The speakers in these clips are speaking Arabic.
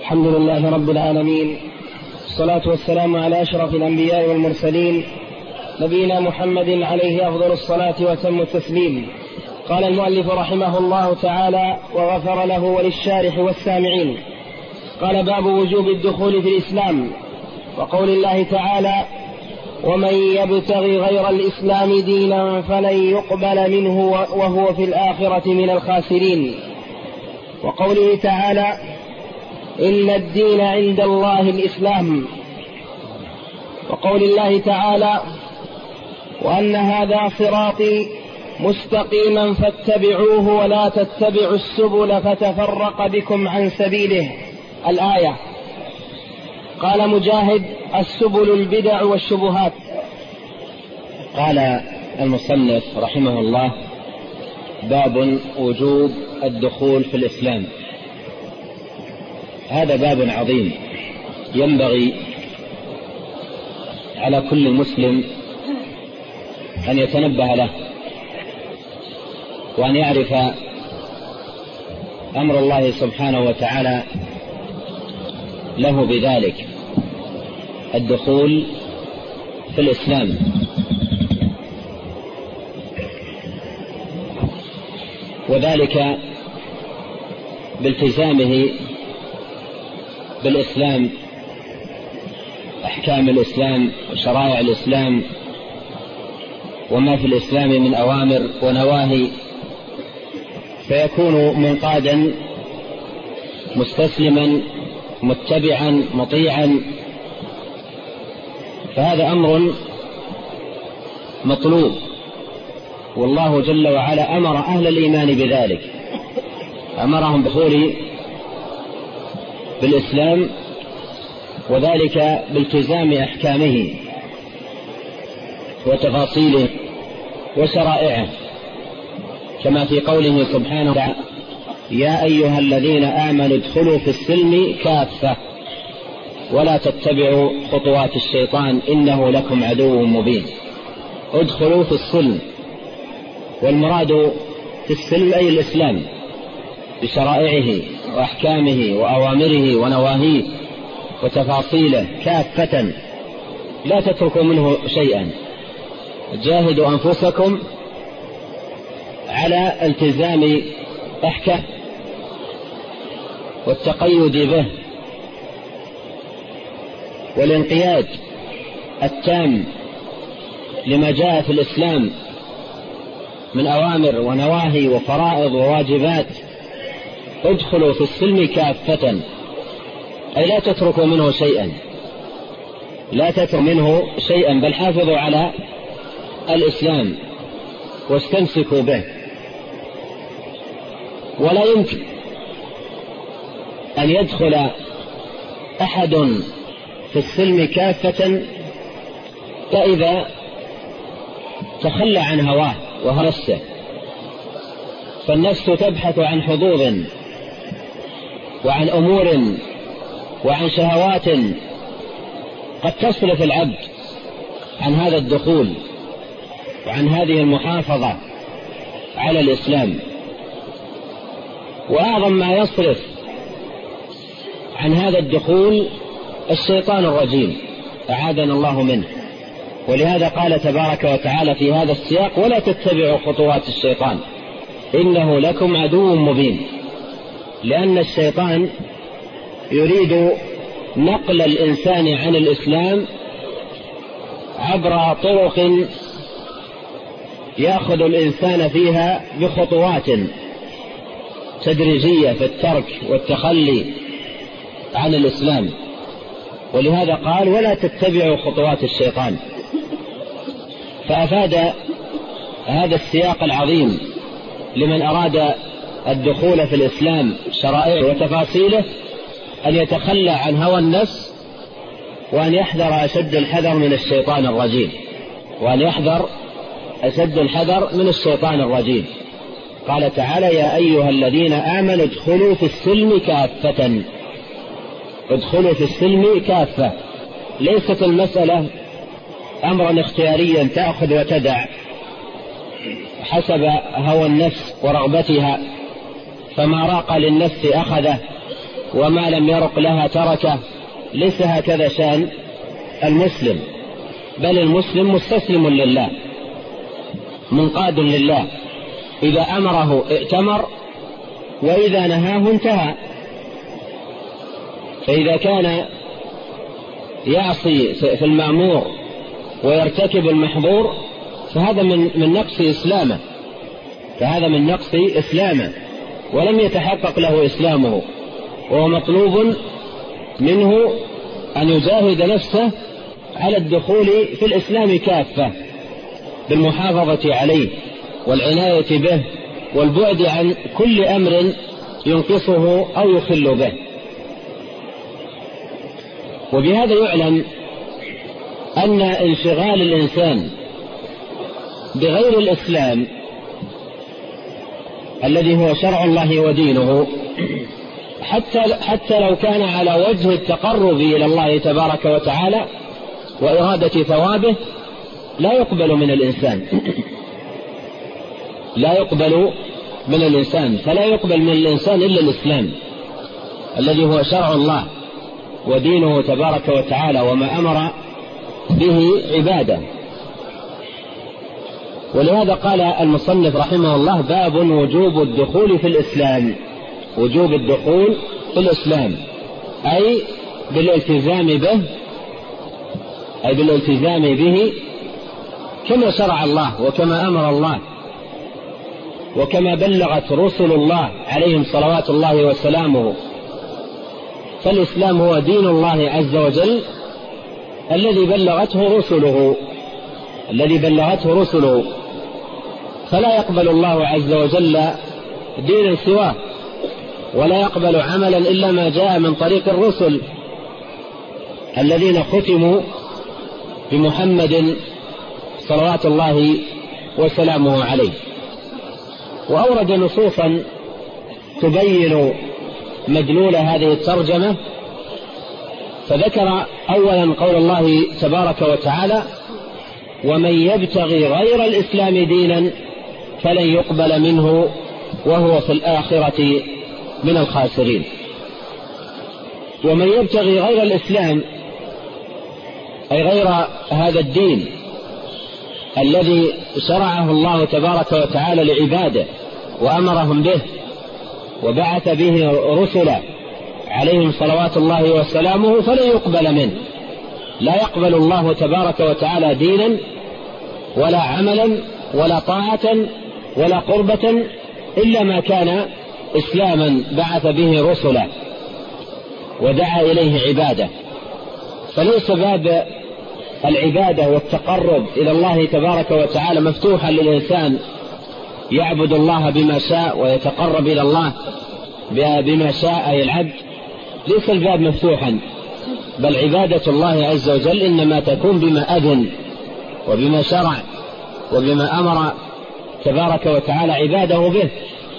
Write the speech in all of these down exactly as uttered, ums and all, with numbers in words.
الحمد لله رب العالمين، الصلاة والسلام على أشرف الأنبياء والمرسلين، نبينا محمد عليه أفضل الصلاة وتم التسليم. قال المؤلف رحمه الله تعالى وغفر له وللشارح والسامعين. قال: باب وجوب الدخول في الإسلام، وقول الله تعالى: ومن يبتغي غير الإسلام دينا فلن يقبل منه وهو في الآخرة من الخاسرين. وقوله تعالى: إن الدين عند الله الإسلام. وقول الله تعالى: وأن هذا صراطي مستقيما فاتبعوه ولا تتبعوا السبل فتفرق بكم عن سبيله. الآية. قال مجاهد: السبل البدع والشبهات. قال المصنف رحمه الله: باب وجوب الدخول في الإسلام. هذا باب عظيم ينبغي على كل مسلم أن يتنبه له، وأن يعرف أمر الله سبحانه وتعالى له بذلك، الدخول في الإسلام. وذلك بالتزامه بالإسلام، أحكام الإسلام وشرائع الإسلام وما في الإسلام من أوامر ونواهي، فيكون منقادا مستسلما متبعا مطيعا. فهذا أمر مطلوب، والله جل وعلا أمر أهل الإيمان بذلك، أمرهم بالدخول بالإسلام، وذلك بالتزام أحكامه وتفاصيله وشرائعه، كما في قوله سبحانه وتعالى: يا أيها الذين آمنوا ادخلوا في السلم كافة ولا تتبعوا خطوات الشيطان إنه لكم عدو مبين. ادخلوا في السلم، والمراد في السلم أي الإسلام بشرائعه وأحكامه وأوامره ونواهيه وتفاصيله كافة، لا تتركوا منه شيئا. جاهدوا أنفسكم على التزام أحكام والتقيد به والانقياد التام لما جاء في الإسلام من أوامر ونواهي وفرائض وواجبات. ادخلوا في السلم كافة، أي لا تتركوا منه شيئا، لا تتركوا منه شيئا، بل حافظوا على الإسلام واستمسكوا به. ولا يمكن أن يدخل أحد في السلم كافة فإذا تخلى عن هواه وهوسه، فالنفس تبحث عن حظوظ وعن أمور وعن شهوات قد تصرف العبد عن هذا الدخول وعن هذه المحافظة على الإسلام. وأعظم ما يصرف عن هذا الدخول الشيطان الرجيم، أعاذنا الله منه. ولهذا قال تبارك وتعالى في هذا السياق: ولا تتبعوا خطوات الشيطان إنه لكم عدو مبين. لأن الشيطان يريد نقل الإنسان عن الإسلام عبر طرق يأخذ الإنسان فيها بخطوات تدريجية في الترك والتخلي عن الإسلام. ولهذا قال: ولا تتبعوا خطوات الشيطان. فأفاد هذا السياق العظيم لمن أراد الدخول في الإسلام شرائعه وتفاصيله أن يتخلى عن هوى النفس، وأن يحذر أشد الحذر من الشيطان الرجيم، وأن يحذر أشد الحذر من الشيطان الرجيم. قال تعالى: يا أيها الذين آمنوا ادخلوا في السلم كافة. ادخلوا في السلم كافة، ليست المسألة أمرا اختياريا تأخذ وتدع حسب هوى النفس ورغبتها، فما راق للنفس أخذه وما لم يرق لها تركه. ليس هكذا شأن المسلم، بل المسلم مستسلم لله منقاد لله، إذا أمره ائتمر وإذا نهاه انتهى. فإذا كان يعصي في المأمور ويرتكب المحظور فهذا من من نقص إسلامه، فهذا من نقص إسلامه ولم يتحقق له إسلامه، وهو مطلوب منه أن يجاهد نفسه على الدخول في الإسلام كافة بالمحافظة عليه والعناية به والبعد عن كل أمر ينقصه أو يخل به. وبهذا يعلم أن انشغال الإنسان بغير الإسلام الذي هو شرع الله ودينه حتى, حتى لو كان على وجه التقرب إلى الله تبارك وتعالى وإرادة ثوابه لا يقبل من الإنسان لا يقبل من الإنسان فلا يقبل من الإنسان إلا الإسلام الذي هو شرع الله ودينه تبارك وتعالى وما أمر به عباده. ولهذا قال المصنف رحمه الله: باب وجوب الدخول في الإسلام. وجوب الدخول في الإسلام أي بالالتزام به أي بالالتزام به كما شرع الله وكما أمر الله وكما بلغت رسل الله عليهم صلوات الله وسلامه. فالإسلام هو دين الله عز وجل الذي بلغته رسله الذي بلغته رسله فلا يقبل الله عز وجل دينا سواه، ولا يقبل عملا إلا ما جاء من طريق الرسل الذين ختموا بمحمد صلوات الله وسلامه عليه. وأورد نصوصا تبين مدلول هذه الترجمة، فذكر أولا قول الله تبارك وتعالى: ومن يبتغي غير الإسلام دينا فلن يقبل منه وهو في الآخرة من الخاسرين. ومن يبتغي غير الإسلام أي غير هذا الدين الذي شرعه الله تبارك وتعالى لعباده وأمرهم به وبعث به رسلا عليهم صلوات الله وسلامه فلن يقبل منه. لا يقبل الله تبارك وتعالى دينا ولا عملا ولا طاعة ولا قربة إلا ما كان إسلاما بعث به رسلا ودعا إليه عباده. فليس باب العبادة والتقرب إلى الله تبارك وتعالى مفتوحا للإنسان يعبد الله بما شاء ويتقرب إلى الله بما شاء أي العبد. ليس الباب مفتوحا، بل عبادة الله عز وجل إنما تكون بما أذن وبما شرع وبما أمر تبارك وتعالى عباده به.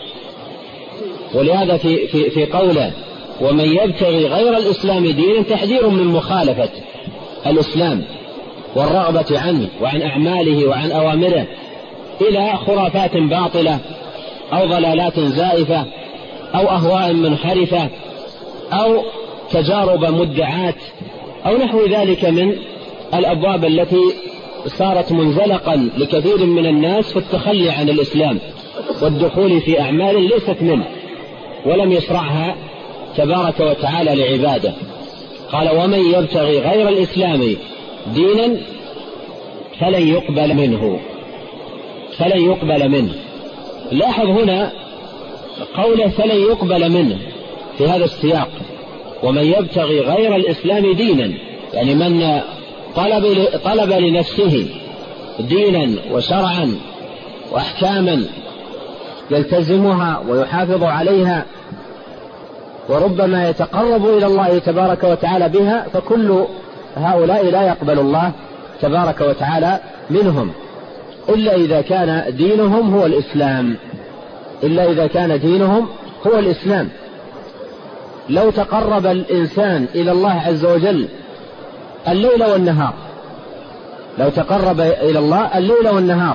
ولهذا في, في, في قوله: ومن يبتغي غير الإسلام دينا تحذير من مخالفة الإسلام والرغبة عنه وعن أعماله وعن أوامره إلى خرافات باطلة أو ضلالات زائفة أو أهواء منحرفة أو تجارب مدعات أو نحو ذلك من الأبواب التي صارت منزلقا لكثير من الناس في التخلي عن الإسلام والدخول في أعمال ليست منه ولم يشرعها تبارك وتعالى لعباده. قال: ومن يبتغي غير الإسلام دينا فلن يقبل منه فلن يقبل منه. لاحظ هنا قوله فلن يقبل منه في هذا السياق: ومن يبتغي غير الإسلام دينا، يعني من طلب, طلب لنفسه دينا وشرعا وأحكاما يلتزمها ويحافظ عليها وربما يتقرب إلى الله تبارك وتعالى بها، فكل هؤلاء لا يقبل الله تبارك وتعالى منهم إلا إذا كان دينهم هو الإسلام إلا إذا كان دينهم هو الإسلام. لو تقرب الإنسان إلى الله عز وجل الليل والنهار لو تقرب إلى الله الليل والنهار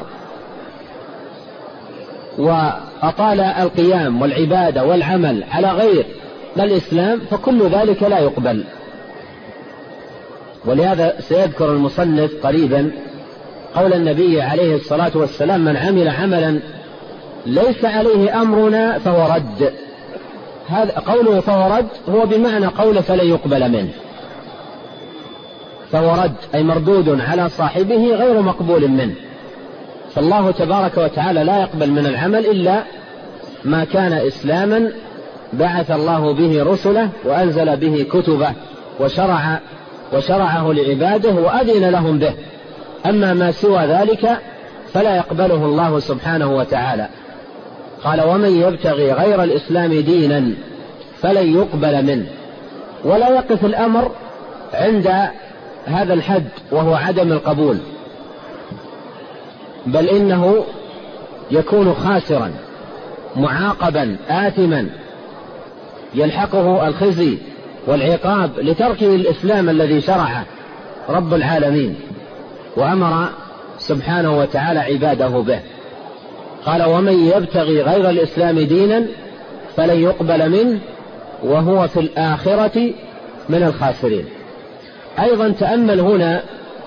وأطال القيام والعبادة والعمل على غير الإسلام فكل ذلك لا يقبل. ولهذا سيذكر المصنف قريبا قول النبي عليه الصلاة والسلام: من عمل عملا ليس عليه أمرنا فهو رد. هذا قوله فهو رد هو بمعنى قول فلن يقبل منه، فهو رد أي مردود على صاحبه غير مقبول منه. فالله تبارك وتعالى لا يقبل من العمل إلا ما كان إسلاما بعث الله به رسله وأنزل به كتبه وشرع وشرعه لعباده وأذن لهم به. أما ما سوى ذلك فلا يقبله الله سبحانه وتعالى. قال: ومن يبتغي غير الإسلام دينا فلن يقبل منه. ولا يقف الأمر عند هذا الحد وهو عدم القبول، بل إنه يكون خاسرا معاقبا آثما يلحقه الخزي والعقاب لتركه الإسلام الذي شرعه رب العالمين وأمر سبحانه وتعالى عباده به. قال: ومن يبتغي غير الإسلام دينا فلن يقبل منه وهو في الآخرة من الخاسرين. أيضا تأمل هنا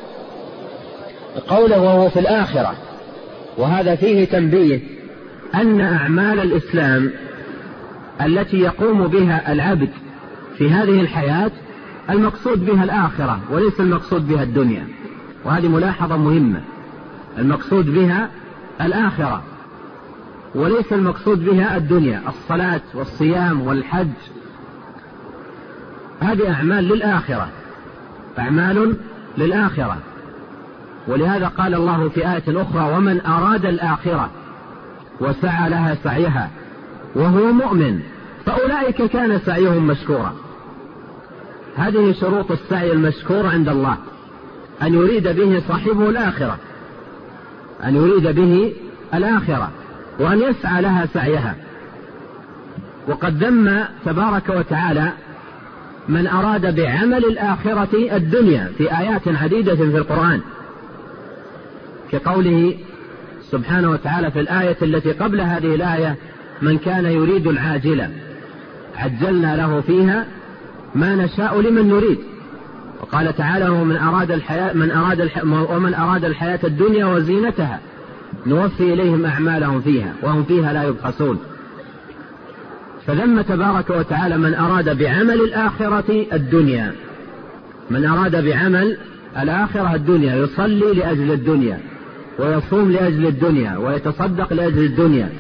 قوله وهو في الآخرة، وهذا فيه تنبيه أن أعمال الإسلام التي يقوم بها العبد في هذه الحياة المقصود بها الآخرة وليس المقصود بها الدنيا. وهذه ملاحظة مهمة، المقصود بها الآخرة وليس المقصود بها الدنيا. الصلاة والصيام والحج هذه أعمال للآخرة، أعمال للآخرة. ولهذا قال الله في آية أخرى: ومن أراد الآخرة وسعى لها سعيها وهو مؤمن فأولئك كان سعيهم مشكورا. هذه شروط السعي المشكور عند الله، أن يريد به صاحبه الآخرة، أن يريد به الآخرة وأن يسعى لها سعيها. وقد ذم تبارك وتعالى من أراد بعمل الآخرة الدنيا في آيات عديدة في القرآن، كقوله سبحانه وتعالى في الآية التي قبل هذه الآية: من كان يريد العاجلة عجلنا له فيها ما نشاء لمن نريد. وقال تعالى: ومن أراد الحياة من أراد الح... ومن أراد الحياة الدنيا وزينتها نوفي إليهم أعمالهم فيها وهم فيها لا يبخسون. فذم تبارك وتعالى من أراد بعمل الآخرة الدنيا، من أراد بعمل الآخرة الدنيا، يصلي لأجل الدنيا ويصوم لأجل الدنيا ويتصدق لأجل الدنيا.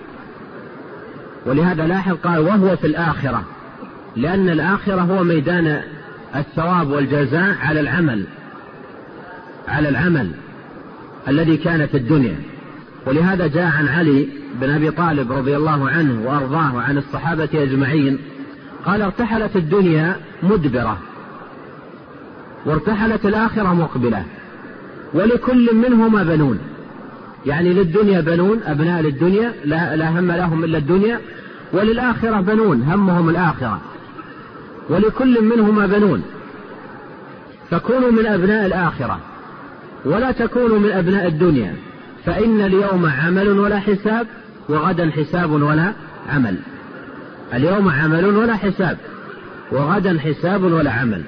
ولهذا لاحظ قال: وهو في الآخرة، لأن الآخرة هو ميدان الثواب والجزاء على العمل على العمل الذي كان في الدنيا. ولهذا جاء عن علي بن أبي طالب رضي الله عنه وأرضاه عن الصحابة أجمعين قال: ارتحلت الدنيا مدبرة وارتحلت الآخرة مقبلة ولكل منهما بنون. يعني للدنيا بنون أبناء للدنيا لا, لا هم لهم إلا الدنيا، وللآخرة بنون همهم الآخرة، ولكل منهما بنون. فكونوا من أبناء الآخرة ولا تكونوا من أبناء الدنيا، فإن اليوم عمل ولا حساب وغدا حساب ولا عمل. اليوم عمل ولا حساب وغدا حساب ولا عمل.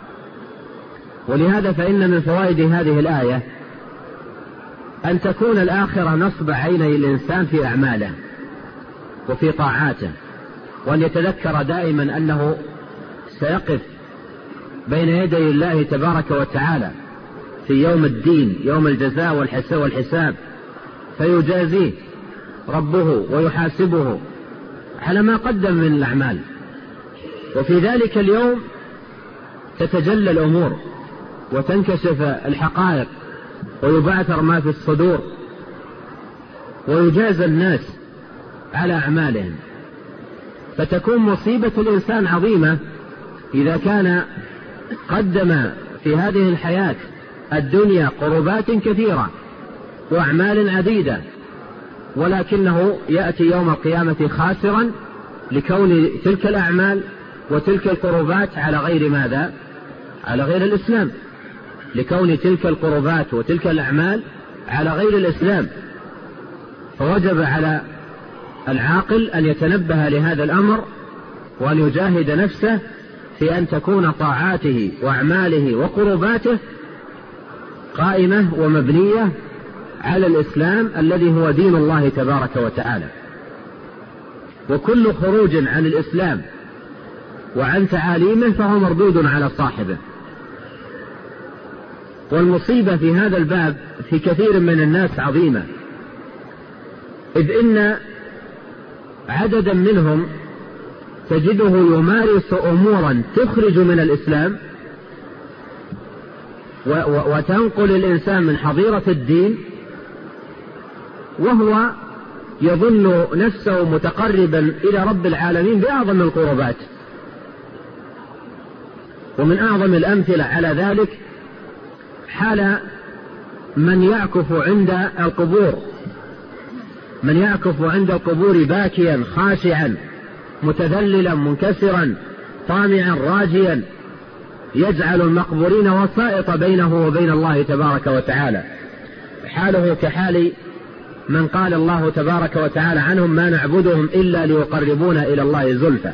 ولهذا فإن من فوائد هذه الآية أن تكون الآخرة نصب عيني الإنسان في أعماله وفي طاعاته، وأن يتذكر دائما أنه سيقف بين يدي الله تبارك وتعالى في يوم الدين، يوم الجزاء والحساب، فيجازيه ربه ويحاسبه على ما قدم من الأعمال. وفي ذلك اليوم تتجلى الأمور وتنكشف الحقائق ويبعثر ما في الصدور ويجازى الناس على أعمالهم. فتكون مصيبة الإنسان عظيمة إذا كان قدم في هذه الحياة الدنيا قربات كثيرة وأعمال عديدة، ولكنه يأتي يوم القيامة خاسرا لكون تلك الأعمال وتلك القربات على غير ماذا؟ على غير الإسلام، لكون تلك القربات وتلك الأعمال على غير الإسلام. فوجب على العاقل أن يتنبه لهذا الأمر وأن يجاهد نفسه في أن تكون طاعاته وأعماله وقرباته قائمة ومبنية على الإسلام الذي هو دين الله تبارك وتعالى. وكل خروج عن الإسلام وعن تعاليمه فهو مردود على صاحبه. والمصيبة في هذا الباب في كثير من الناس عظيمة، إذ إن عددا منهم تجده يمارس أمورا تخرج من الإسلام وتنقل الإنسان من حظيرة الدين، وهو يظن نفسه متقربا إلى رب العالمين بأعظم القربات. ومن أعظم الأمثلة على ذلك حال من يعكف عند القبور، من يعكف عند القبور باكيا خاشعا متذللا منكسرا طامعا راجيا، يجعل المقبورين وسائط بينه وبين الله تبارك وتعالى. حاله كحال من قال الله تبارك وتعالى عنهم: ما نعبدهم إلا ليقربونا إلى الله زلفى.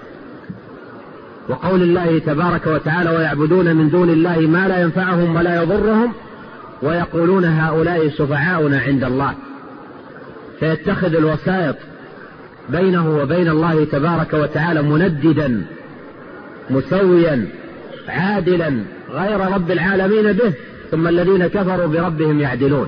وقول الله تبارك وتعالى: ويعبدون من دون الله ما لا ينفعهم ولا يضرهم ويقولون هؤلاء شفعاؤنا عند الله. فيتخذ الوسائط بينه وبين الله تبارك وتعالى منددا مسويا عادلا غير رب العالمين به، ثم الذين كفروا بربهم يعدلون.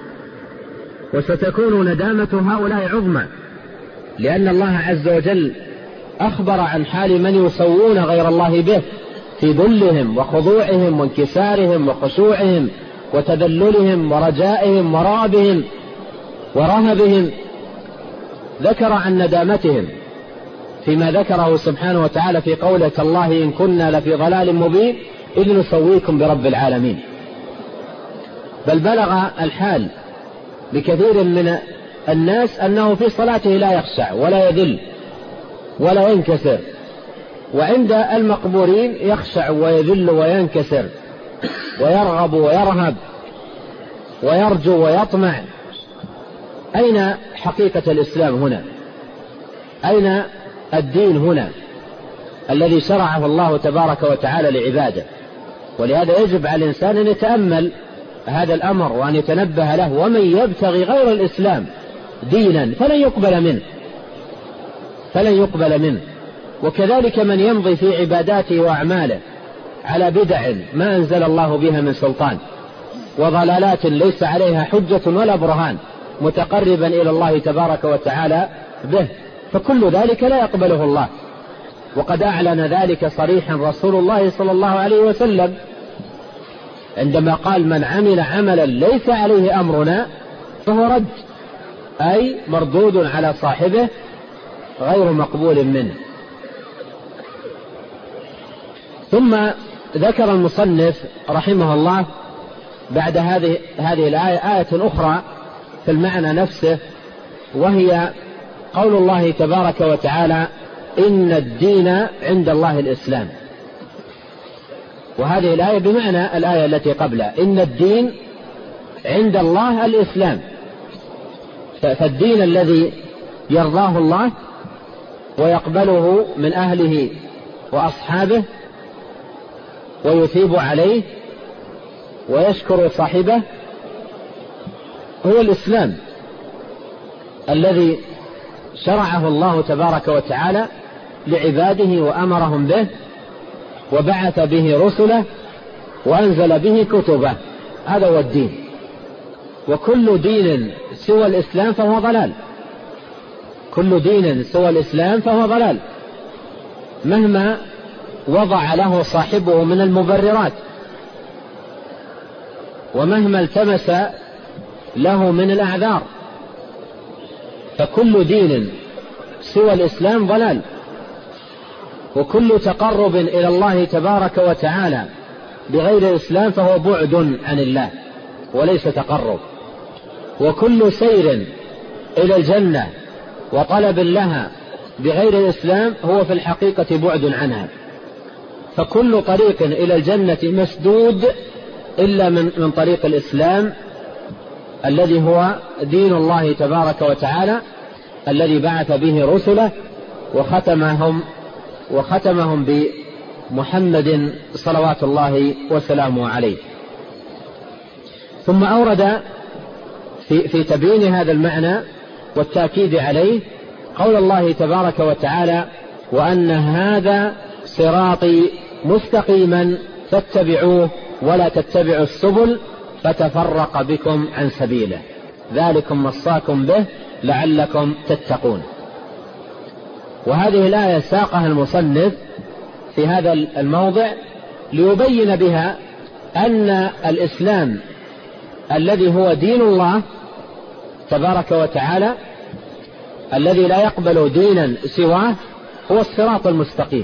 وستكون ندامة هؤلاء عظمى، لأن الله عز وجل أخبر عن حال من يسوون غير الله به في ذلهم وخضوعهم وانكسارهم وخشوعهم وتذللهم ورجائهم ورعبهم ورهبهم. ذكر عن ندامتهم فيما ذكره سبحانه وتعالى في قوله: تالله إن كنا لفي ضلال مبين إذ نسويكم برب العالمين. بل بلغ الحال بكثير من الناس أنه في صلاته لا يخشع ولا يذل ولا ينكسر، وعند المقبورين يخشع ويذل وينكسر ويرغب ويرهب ويرجو ويطمع. أين حقيقة الإسلام هنا؟ أين الدين هنا الذي شرعه الله تبارك وتعالى لعباده؟ ولهذا يجب على الإنسان أن يتأمل هذا الأمر وأن يتنبه له. ومن يبتغي غير الإسلام دينا فلن يقبل منه فلن يقبل منه وكذلك من يمضي في عباداته وأعماله على بدع ما أنزل الله بها من سلطان وضلالات ليس عليها حجة ولا برهان متقربا إلى الله تبارك وتعالى به، فكل ذلك لا يقبله الله. وقد أعلن ذلك صريحا رسول الله صلى الله عليه وسلم عندما قال: من عمل عملا ليس عليه أمرنا فهو رد، أي مردود على صاحبه غير مقبول منه. ثم ذكر المصنف رحمه الله بعد هذه هذه الآية آية أخرى في المعنى نفسه، وهي قول الله تبارك وتعالى: إن الدين عند الله الإسلام. وهذه الآية بمعنى الآية التي قبلها: إن الدين عند الله الإسلام. فالدين الذي يرضاه الله ويقبله من أهله وأصحابه ويثيب عليه ويشكر صاحبه هو الإسلام الذي شرعه الله تبارك وتعالى لعباده وأمرهم به وبعث به رسله وأنزل به كتبه. هذا هو الدين. وكل دين سوى الإسلام فهو ضلال، كل دين سوى الإسلام فهو ضلال مهما وضع له صاحبه من المبررات ومهما التمس له من الأعذار، فكل دين سوى الإسلام ضلال. وكل تقرب إلى الله تبارك وتعالى بغير الإسلام فهو بعد عن الله وليس تقرب. وكل سير إلى الجنة وطلب لها بغير الإسلام هو في الحقيقة بعد عنها. فكل طريق إلى الجنة مسدود إلا من, من طريق الإسلام الذي هو دين الله تبارك وتعالى الذي بعث به رسله وختمهم وختمهم بمحمد صلوات الله وسلامه عليه. ثم أورد في, في تبيين هذا المعنى والتأكيد عليه قول الله تبارك وتعالى: وأن هذا صراطي مستقيما فاتبعوه ولا تتبعوا السبل فتفرق بكم عن سبيله ذلكم وصاكم به لعلكم تتقون. وهذه الآية ساقها المصنف في هذا الموضع ليبين بها أن الإسلام الذي هو دين الله تبارك وتعالى الذي لا يقبل دينا سواه هو الصراط المستقيم،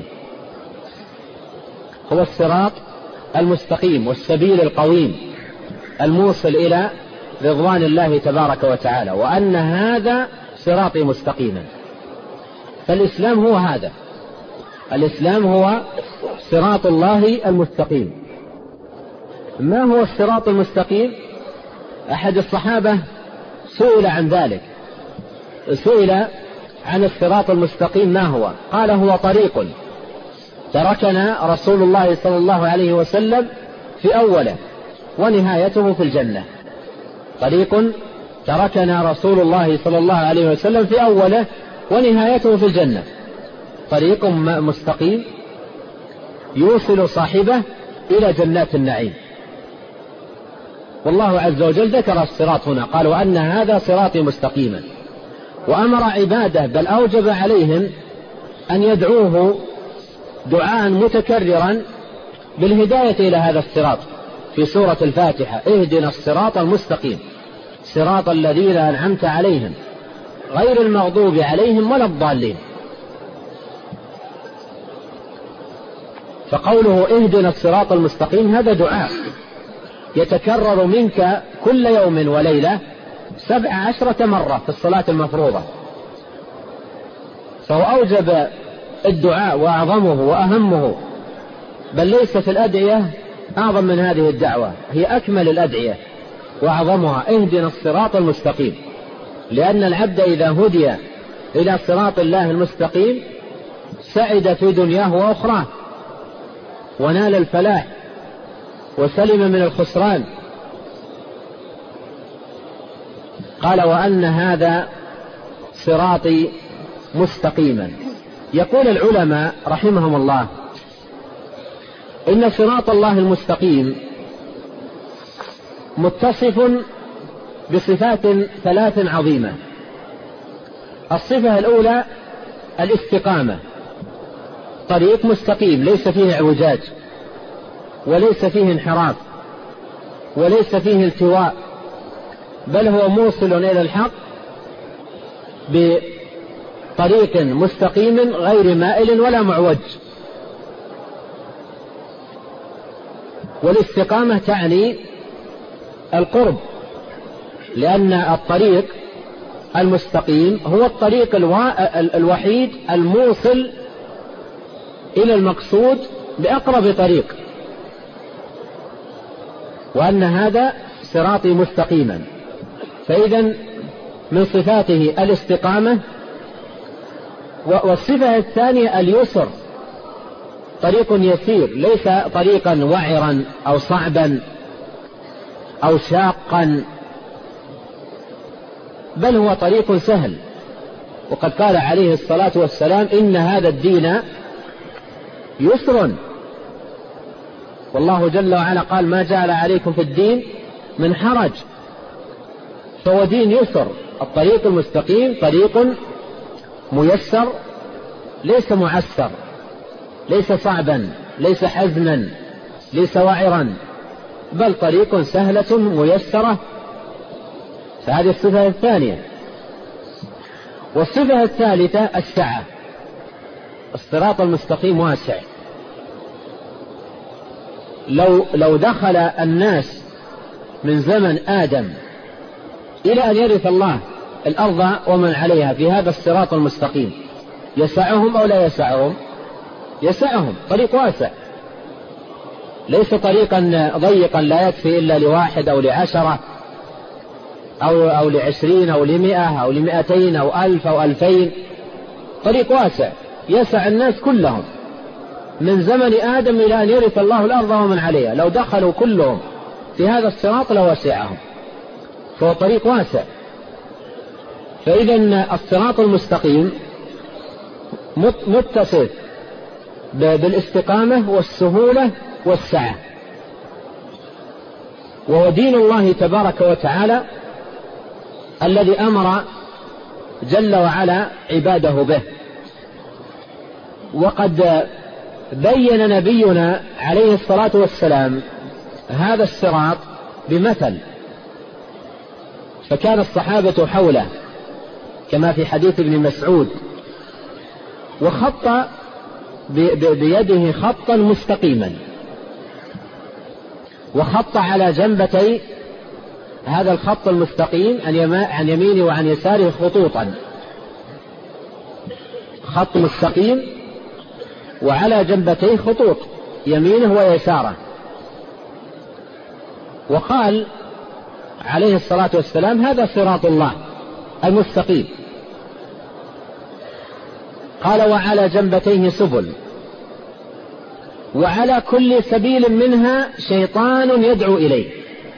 هو الصراط المستقيم والسبيل القويم الموصل إلى رضوان الله تبارك وتعالى، وأن هذا صراطي مستقيما. فالإسلام هو هذا، الإسلام هو صراط الله المستقيم. ما هو الصراط المستقيم؟ أحد الصحابة سئل عن ذلك، سئل عن الصراط المستقيم ما هو؟ قال: هو طريق تركنا رسول الله صلى الله عليه وسلم في أوله ونهايته في الجنة. طريق تركنا رسول الله صلى الله عليه وسلم في أوله ونهايته في الجنة، طريق مستقيم يوصل صاحبه إلى جنات النعيم. والله عز وجل ذكر الصراط هنا، قال: وأن هذا صراطي مستقيما، وأمر عباده بل أوجب عليهم أن يدعوه دعاء متكررا بالهداية إلى هذا الصراط في سورة الفاتحة: اهدنا الصراط المستقيم صراط الذين أنعمت عليهم غير المغضوب عليهم ولا الضالين. فقوله اهدنا الصراط المستقيم هذا دعاء يتكرر منك كل يوم وليلة سبع عشرة مرة في الصلاة المفروضة، فهو أوجب الدعاء وأعظمه وأهمه، بل ليس في الأدعية أعظم من هذه الدعوة، هي أكمل الأدعية وأعظمها: اهدنا الصراط المستقيم. لأن العبد إذا هدي إلى صراط الله المستقيم سعد في دنياه وأخراه ونال الفلاح وسلم من الخسران. قال: وأن هذا صراطي مستقيما. يقول العلماء رحمهم الله: إن صراط الله المستقيم متصف بصفات ثلاث عظيمة. الصفة الأولى الاستقامة، طريق مستقيم ليس فيه اعوجاج وليس فيه انحراف وليس فيه التواء، بل هو موصل إلى الحق بطريق مستقيم غير مائل ولا معوج. والاستقامة تعني القرب، لأن الطريق المستقيم هو الطريق الوحيد الموصل إلى المقصود بأقرب طريق. وأن هذا صراطي مستقيما، فإذا من صفاته الاستقامة. والصفة الثانية اليسر، طريق يسير ليس طريقا وعرا أو صعبا أو شاقا، بل هو طريق سهل. وقد قال عليه الصلاة والسلام: إن هذا الدين يسر. والله جل وعلا قال: ما جعل عليكم في الدين من حرج. فهو دين يسر. الطريق المستقيم طريق ميسر ليس معسر، ليس صعبا، ليس حزنا، ليس وعرا، بل طريق سهلة ميسرة. فهذه الصفة الثانية. والصفة الثالثة السعة. الصراط المستقيم واسع، لو, لو دخل الناس من زمن آدم إلى أن يرث الله الأرض ومن عليها في هذا الصراط المستقيم يسعهم أو لا يسعهم؟ يسعهم. طريق واسع، ليس طريقا ضيقا لا يكفي إلا لواحد أو لعشرة أو, أو لعشرين أو لمئة أو لمئتين أو ألف أو ألفين. طريق واسع يسع الناس كلهم من زمن آدم إلى أن يرث الله الأرض ومن عليها، لو دخلوا كلهم في هذا الصراط لوسعهم، فهو طريق واسع. فإذا الصراط المستقيم متصف بالاستقامة والسهولة والسعة، وهو دين الله تبارك وتعالى الذي أمر جل وعلا عباده به. وقد بين نبينا عليه الصلاة والسلام هذا الصراط بمثل، فكان الصحابة حوله كما في حديث ابن مسعود، وخط بيده خطا مستقيما، وخط على جنبتي هذا الخط المستقيم عن يمينه وعن يساره خطوطا، خط مستقيم وعلى جنبتيه خطوط يمينه ويساره. وقال عليه الصلاة والسلام هذا صراط الله المستقيم. قال وعلى جنبتيه سبل، وعلى كل سبيل منها شيطان يدعو إليه،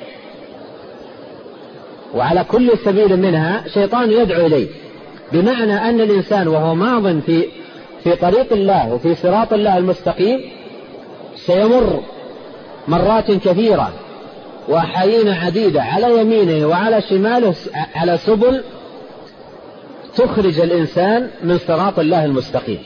وعلى كل سبيل منها شيطان يدعو إليه، بمعنى أن الإنسان وهو ماض في في طريق الله وفي صراط الله المستقيم سيمر مرات كثيرة وأحايين عديدة على يمينه وعلى شماله على سبل تخرج الإنسان من صراط الله المستقيم.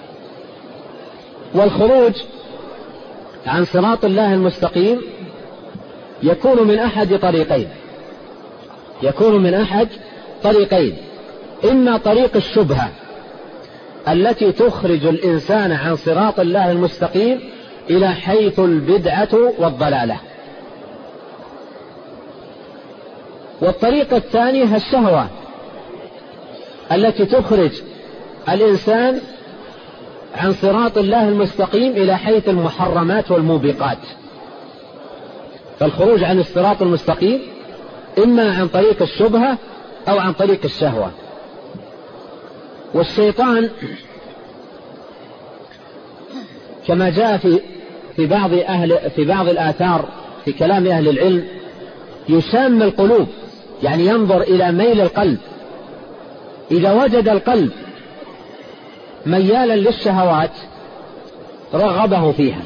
والخروج عن صراط الله المستقيم يكون من أحد طريقين، يكون من أحد طريقين إما طريق الشبهة التي تخرج الإنسان عن صراط الله المستقيم إلى حيث البدعة والضلالة، والطريقة الثانية الشهوة التي تخرج الإنسان عن صراط الله المستقيم إلى حيث المحرمات والموبقات. فالخروج عن الصراط المستقيم إما عن طريق الشبهة أو عن طريق الشهوة. والشيطان كما جاء في في بعض أهل في بعض الآثار في كلام أهل العلم يسام القلوب، يعني ينظر إلى ميل القلب، إذا وجد القلب ميالا للشهوات رغبه فيها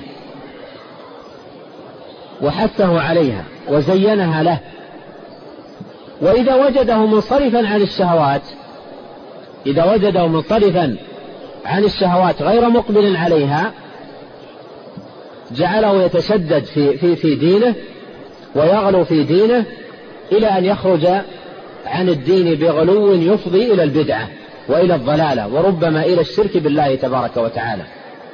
وحثه عليها وزينها له، وإذا وجده منصرفا عن الشهوات إذا وجده منصرفا عن الشهوات غير مقبل عليها جعله يتشدد في, في, في دينه ويغلو في دينه إلى أن يخرج عن الدين بغلو يفضي إلى البدعة وإلى الضلالة وربما إلى الشرك بالله تبارك وتعالى.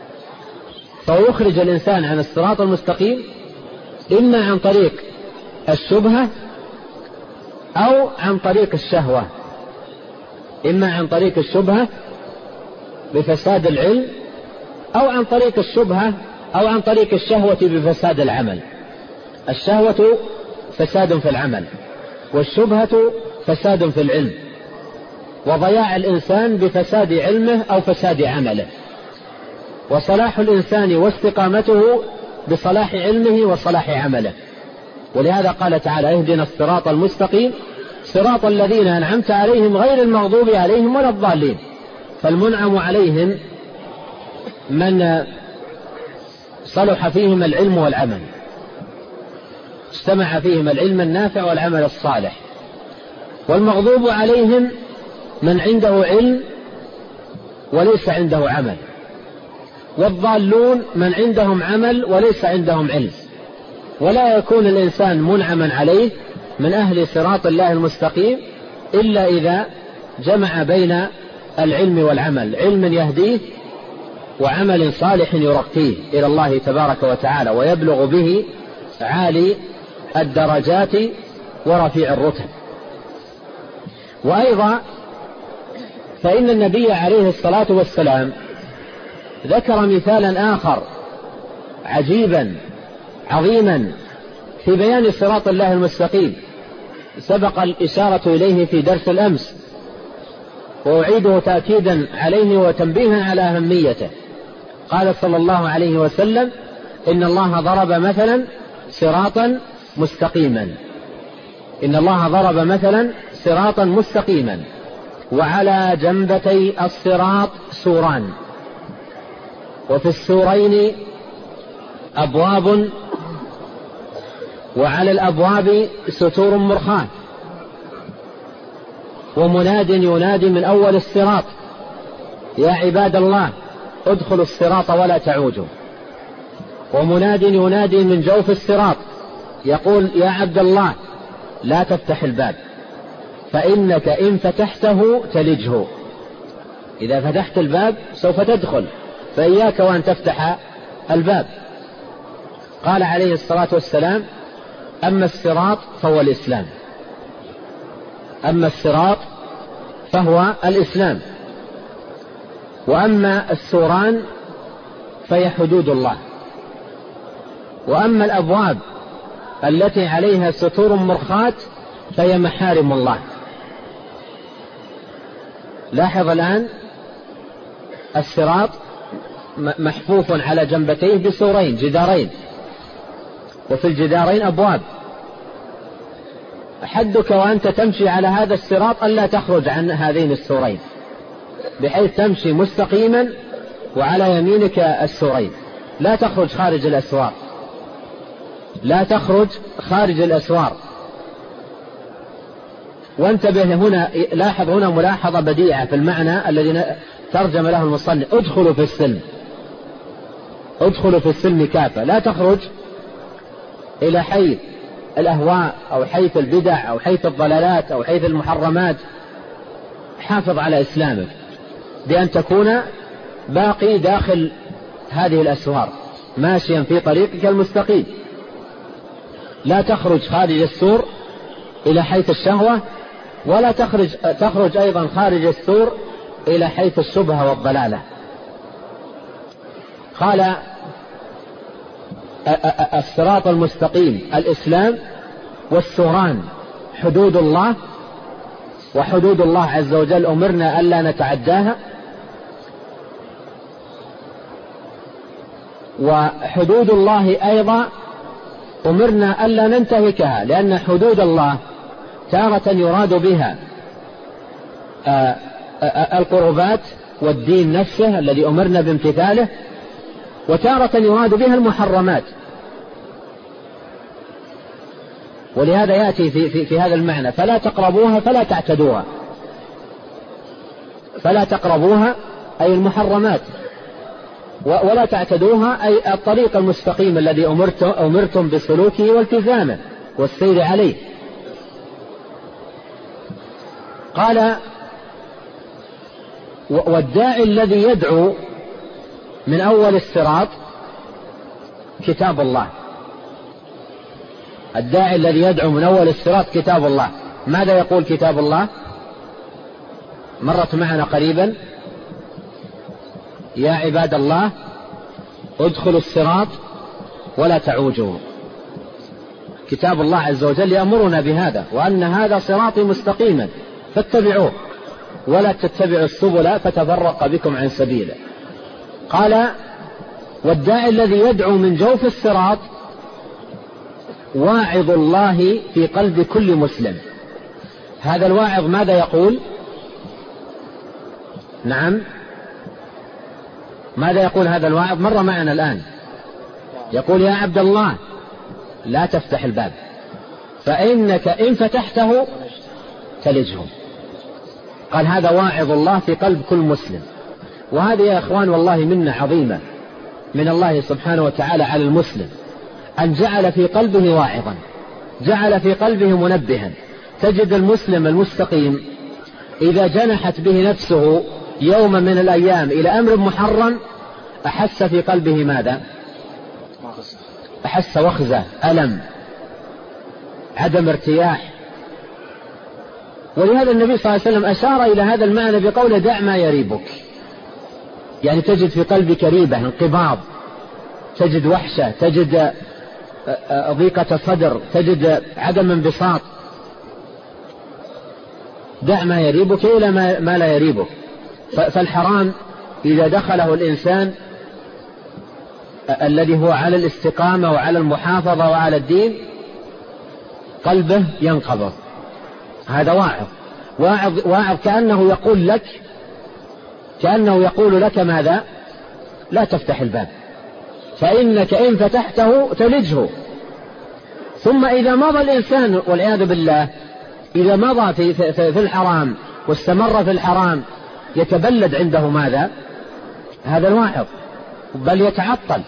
فيخرج الإنسان عن الصراط المستقيم إما عن طريق الشبهة أو عن طريق الشهوة، إما عن طريق الشبهة بفساد العلم أو عن طريق الشبهة أو عن طريق الشهوة بفساد العمل. الشهوة فساد في العمل، والشبهة فساد في العلم، وضياع الإنسان بفساد علمه أو فساد عمله، وصلاح الإنسان واستقامته بصلاح علمه وصلاح عمله. ولهذا قال تعالى اهدنا الصراط المستقيم صراط الذين أنعمت عليهم غير المغضوب عليهم ولا الضالين. فالمنعم عليهم من صلح فيهم العلم والعمل، اجتمع فيهم العلم النافع والعمل الصالح. والمغضوب عليهم من عنده علم وليس عنده عمل. والضالون من عندهم عمل وليس عندهم علم. ولا يكون الإنسان منعما عليه من أهل صراط الله المستقيم إلا إذا جمع بين العلم والعمل، علم يهديه وعمل صالح يرقيه إلى الله تبارك وتعالى ويبلغ به عالي الدرجات ورفيع الرتب. وأيضا فإن النبي عليه الصلاة والسلام ذكر مثالا آخر عجيبا عظيما في بيان صراط الله المستقيم، سبق الإشارة إليه في درس الأمس، وأعيده تأكيدا عليه وتنبيها على أهميته. قال صلى الله عليه وسلم: إن الله ضرب مثلا صراطا مستقيما إن الله ضرب مثلا صراطا مستقيما وعلى جنبتي الصراط سوران، وفي السورين أبواب، وعلى الأبواب ستور مرخاة، ومناد ينادي من أول الصراط: يا عباد الله ادخلوا الصراط ولا تعوجوا. ومناد ينادي من جوف الصراط يقول: يا عبد الله لا تفتح الباب، فإنك إن فتحته تلجه. إذا فتحت الباب سوف تدخل، فإياك وأن تفتح الباب. قال عليه الصلاة والسلام: أما الصراط فهو الإسلام أما الصراط فهو الإسلام وأما السوران فهي حدود الله، وأما الأبواب التي عليها ستور مرخاة فهي محارم الله. لاحظ الآن الصراط محفوف على جنبتيه بسورين جدارين، وفي الجدارين أبواب. حدك وأنت تمشي على هذا الصراط ألا تخرج عن هذين السورين، بحيث تمشي مستقيما وعلى يمينك السورين، لا تخرج خارج الأسوار لا تخرج خارج الأسوار. وانتبه هنا، لاحظ هنا ملاحظة بديعة في المعنى الذي ترجم له المصنف: ادخلوا في السلم ادخلوا في السلم كافة، لا تخرج إلى حيث الأهواء أو حيث البدع أو حيث الضلالات أو حيث المحرمات. حافظ على إسلامك بأن تكون باقي داخل هذه الأسوار ماشيا في طريقك المستقيم، لا تخرج خارج السور إلى حيث الشهوة، ولا تخرج, تخرج أيضا خارج السور إلى حيث الشبهة والضلالة. قال: الصراط المستقيم الإسلام، والسوران حدود الله، وحدود الله عز وجل أمرنا ألا نتعداها، وحدود الله أيضا أمرنا ألا ننتهكها، لأن حدود الله تارة يراد بها القربات والدين نفسه الذي أمرنا بامتثاله، وتارة يراد بها المحرمات. ولهذا يأتي في, في, في هذا المعنى: فلا تقربوها فلا تعتدوها فلا تقربوها أي المحرمات، ولا تعتدوها أي الطريق المستقيم الذي أمرتم, أمرتم بسلوكه والتزامه والسير عليه. قال: والداعي الذي يدعو من أول الصراط كتاب الله الداعي الذي يدعو من أول الصراط كتاب الله. ماذا يقول كتاب الله؟ مرت معنا قريبا: يا عباد الله ادخلوا الصراط ولا تعوجوا. كتاب الله عز وجل يأمرنا بهذا، وأن هذا صراطي مستقيما فاتبعوه ولا تتبعوا السبل فتفرق بكم عن سبيله. قال: والداعي الذي يدعو من جوف الصراط واعظ الله في قلب كل مسلم. هذا الواعظ ماذا يقول؟ نعم، ماذا يقول هذا الواعظ؟ مر معنا الآن، يقول: يا عبد الله لا تفتح الباب، فإنك إن فتحته تلجه. قال: هذا واعظ الله في قلب كل مسلم. وهذه يا إخوان والله منة عظيمة من الله سبحانه وتعالى على المسلم، أن جعل في قلبه واعظا، جعل في قلبه منبها. تجد المسلم المستقيم إذا جنحت به نفسه يوم من الأيام إلى أمر محرم أحس في قلبه ماذا؟ أحس وخزة، ألم، عدم ارتياح. ولهذا النبي صلى الله عليه وسلم أشار إلى هذا المعنى بقوله: دع ما يريبك. يعني تجد في قلبك ريبة، انقباض، تجد وحشة، تجد ضيقة صدر، تجد عدم انبساط. دع ما يريبك إلى ما لا يريبك. فالحرام إذا دخله الإنسان الذي هو على الاستقامة وعلى المحافظة وعلى الدين قلبه ينقبض. هذا واعظ واعظ واعظ كأنه يقول لك كأنه يقول لك ماذا؟ لا تفتح الباب، فإنك إن فتحته تلجه. ثم إذا مضى الإنسان والعياذ بالله، إذا مضى في, في, في الحرام واستمر في الحرام يتبلد عنده ماذا؟ هذا الواعظ، بل يتعطل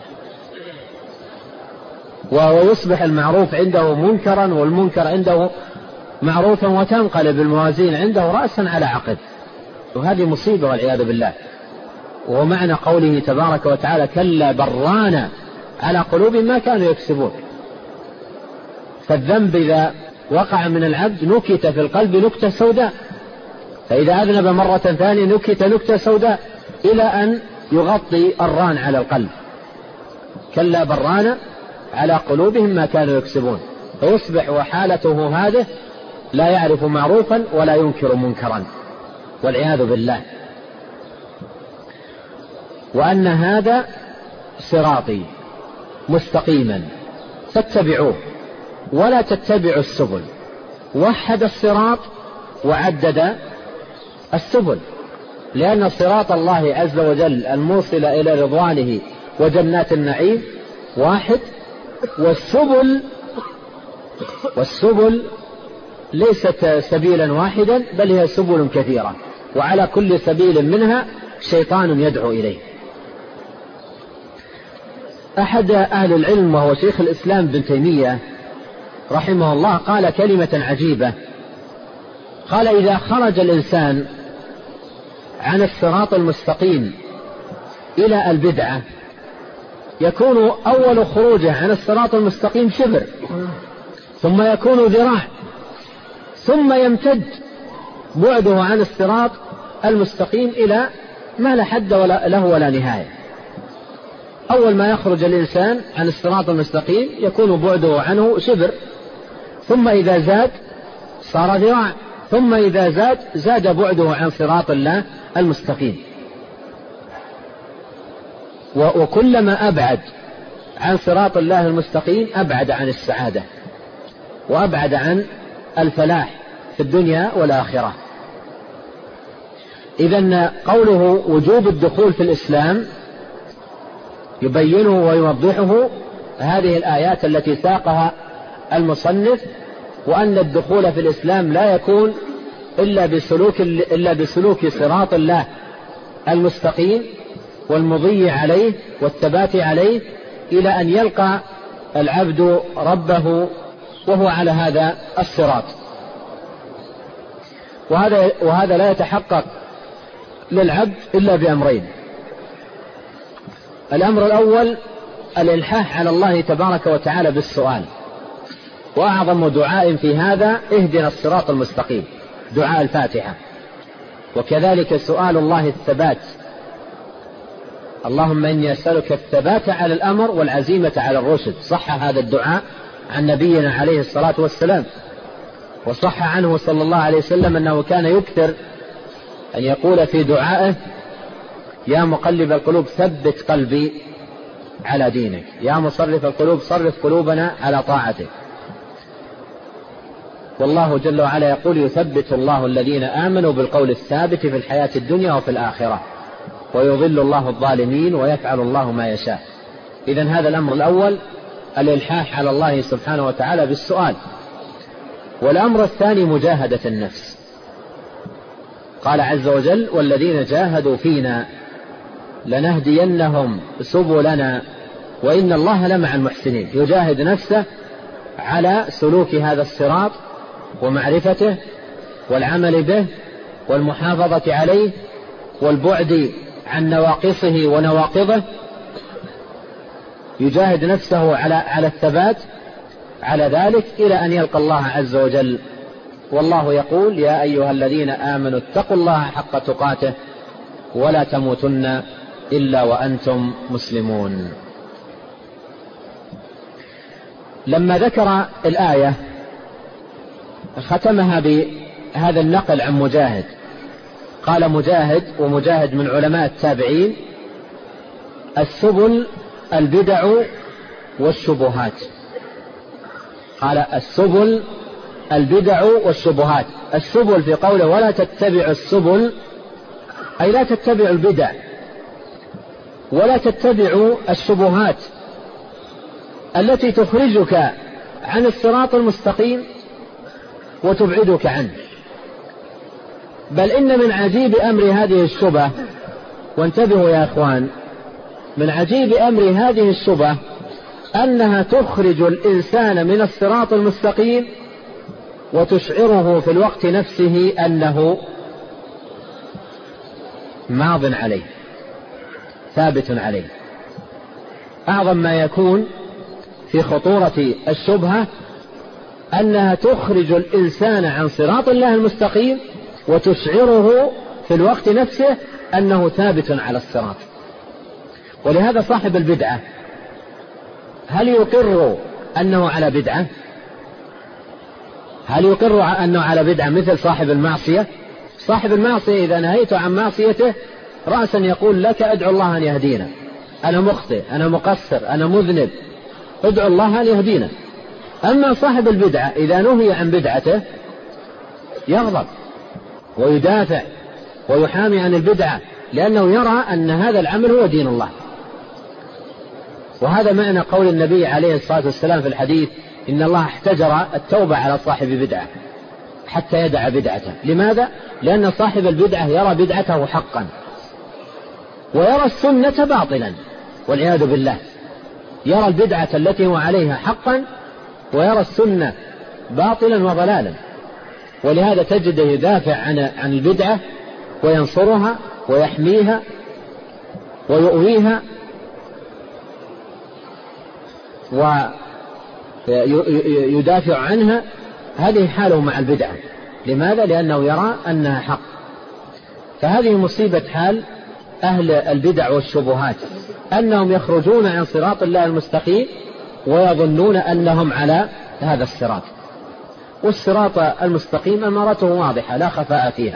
ويصبح المعروف عنده منكرا والمنكر عنده معروفا، وتنقلب الموازين عنده رأسا على عقب، وهذه مصيبة والعياذ بالله. ومعنى قوله تبارك وتعالى كلا بران على قلوب ما كانوا يكسبون. فالذنب إذا وقع من العبد نكت في القلب نكتة سوداء، فإذا أذنب مرة ثانية نكت نكتة سوداء إلى أن يغطي الران على القلب. كلا بران على قلوبهم ما كانوا يكسبون، فيصبح وحالته هذه لا يعرف معروفا ولا ينكر منكرا والعياذ بالله. وأن هذا صراطي مستقيما فاتبعوه ولا تتبعوا السبل. وحد الصراط وعدد السبل، لأن صراط الله عز وجل الموصل إلى رضوانه وجنات النعيم واحد، والسبل والسبل ليست سبيلا واحدا بل هي سبل كثيرة، وعلى كل سبيل منها شيطان يدعو إليه. أحد أهل العلم وهو شيخ الإسلام ابن تيمية رحمه الله قال كلمة عجيبة، قال إذا خرج الإنسان عن الصراط المستقيم إلى البدعة يكون أول خروجه عن الصراط المستقيم شبر، ثم يكون ذراع، ثم يمتد بعده عن الصراط المستقيم إلى ما لا حد ولا له ولا نهاية. أول ما يخرج الإنسان عن الصراط المستقيم يكون بعده عنه شبر، ثم إذا زاد صار ذراع، ثم إذا زاد زاد بعده عن صراط الله المستقيم. وكلما أبعد عن صراط الله المستقيم أبعد عن السعادة وأبعد عن الفلاح في الدنيا والآخرة. إذن قوله وجوب الدخول في الإسلام يبينه ويوضحه هذه الآيات التي ساقها المصنف، وأن الدخول في الإسلام لا يكون إلا بسلوك, إلا بسلوك صراط الله المستقيم والمضي عليه والثبات عليه إلى أن يلقى العبد ربه وهو على هذا الصراط. وهذا, وهذا لا يتحقق للعبد إلا بأمرين. الأمر الأول الإلحاح على الله تبارك وتعالى بالسؤال، وأعظم دعاء في هذا اهدنا الصراط المستقيم، دعاء الفاتحة. وكذلك سؤال الله الثبات، اللهم إني أسألك الثبات على الأمر والعزيمة على الرشد. صح هذا الدعاء عن نبينا عليه الصلاة والسلام، وصح عنه صلى الله عليه وسلم أنه كان يكثر أن يقول في دعائه يا مقلب القلوب ثبت قلبي على دينك، يا مصرف القلوب صرف قلوبنا على طاعتك. والله جل وعلا يقول يثبت الله الذين آمنوا بالقول الثابت في الحياة الدنيا وفي الآخرة ويضل الله الظالمين ويفعل الله ما يشاء. إذن هذا الأمر الأول الإلحاح على الله سبحانه وتعالى بالسؤال. والأمر الثاني مجاهدة النفس. قال عز وجل والذين جاهدوا فينا لنهدينهم سبلنا وإن الله لمع المحسنين. يجاهد نفسه على سلوك هذا الصراط ومعرفته والعمل به والمحافظة عليه والبعد عن نواقصه ونواقضه. يجاهد نفسه على على الثبات على ذلك إلى أن يلقى الله عز وجل. والله يقول يا أيها الذين آمنوا اتقوا الله حق تقاته ولا تموتن إلا وأنتم مسلمون. لما ذكر الآية ختمها هذا النقل عن مجاهد. قال مجاهد، ومجاهد من علماء التابعين: السبل البدع والشبهات. قال السبل البدع والشبهات. السبل في قوله ولا تتبع السبل أي لا تتبع البدع ولا تتبع الشبهات التي تخرجك عن الصراط المستقيم وتبعدك عنه. بل إن من عجيب أمر هذه الشبهة، وانتبهوا يا أخوان، من عجيب أمر هذه الشبهة أنها تخرج الإنسان من الصراط المستقيم وتشعره في الوقت نفسه أنه ماض عليه ثابت عليه. أعظم ما يكون في خطورة الشبهة أنها تخرج الإنسان عن صراط الله المستقيم وتشعره في الوقت نفسه أنه ثابت على الصراط. ولهذا صاحب البدعة هل يقر أنه على بدعة؟ هل يقر أنه على بدعة مثل صاحب المعصية؟ صاحب المعصية إذا نهيت عن معصيته رأسا يقول لك ادعو الله أن يهدينا، أنا مخطئ، أنا مقصر، أنا مذنب، ادعو الله أن يهدينا. أما صاحب البدعة إذا نهي عن بدعته يغضب ويدافع ويحامي عن البدعة، لأنه يرى أن هذا العمل هو دين الله. وهذا معنى قول النبي عليه الصلاة والسلام في الحديث: إن الله احتجر التوبة على صاحب بدعة حتى يدع بدعته. لماذا؟ لأن صاحب البدعة يرى بدعته حقا ويرى السنة باطلا والعياذ بالله. يرى البدعة التي هو عليها حقا ويرى السنة باطلا وضلالا. ولهذا تجد يدافع عن عن البدعة وينصرها ويحميها ويؤويها ويدافع عنها. هذه حاله مع البدعة. لماذا؟ لأنه يرى أنها حق. فهذه مصيبة حال أهل البدع والشبهات، أنهم يخرجون عن صراط الله المستقيم ويظنون أنهم على هذا الصراط. والصراط المستقيم أمارته واضحة لا خفاء فيها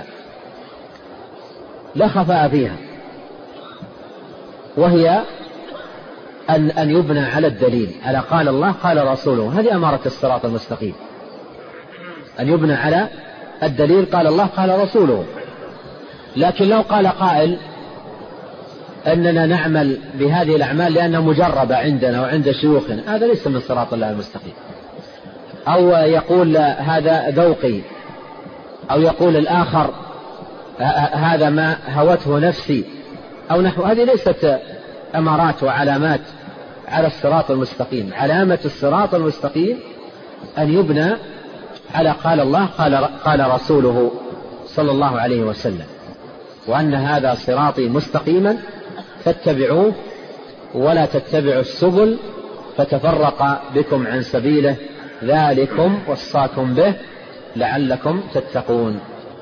لا خفاء فيها وهي أن, أن يبنى على الدليل، على قال الله قال رسوله. هذه أمارة الصراط المستقيم، أن يبنى على الدليل قال الله قال رسوله. لكن لو قال قائل أننا نعمل بهذه الأعمال لأنها مجربة عندنا وعند شيوخنا، هذا ليس من صراط الله المستقيم. أو يقول هذا ذوقي، أو يقول الآخر هذا ما هوته نفسي أو نحو، هذه ليست أمارات وعلامات على الصراط المستقيم. علامة الصراط المستقيم أن يبنى على قال الله قال, قال رسوله صلى الله عليه وسلم، وأن هذا صراطي مستقيما فاتبعوه ولا تتبعوا السبل فتفرق بكم عن سبيله، ذلكم وصاكم به لعلكم تتقون.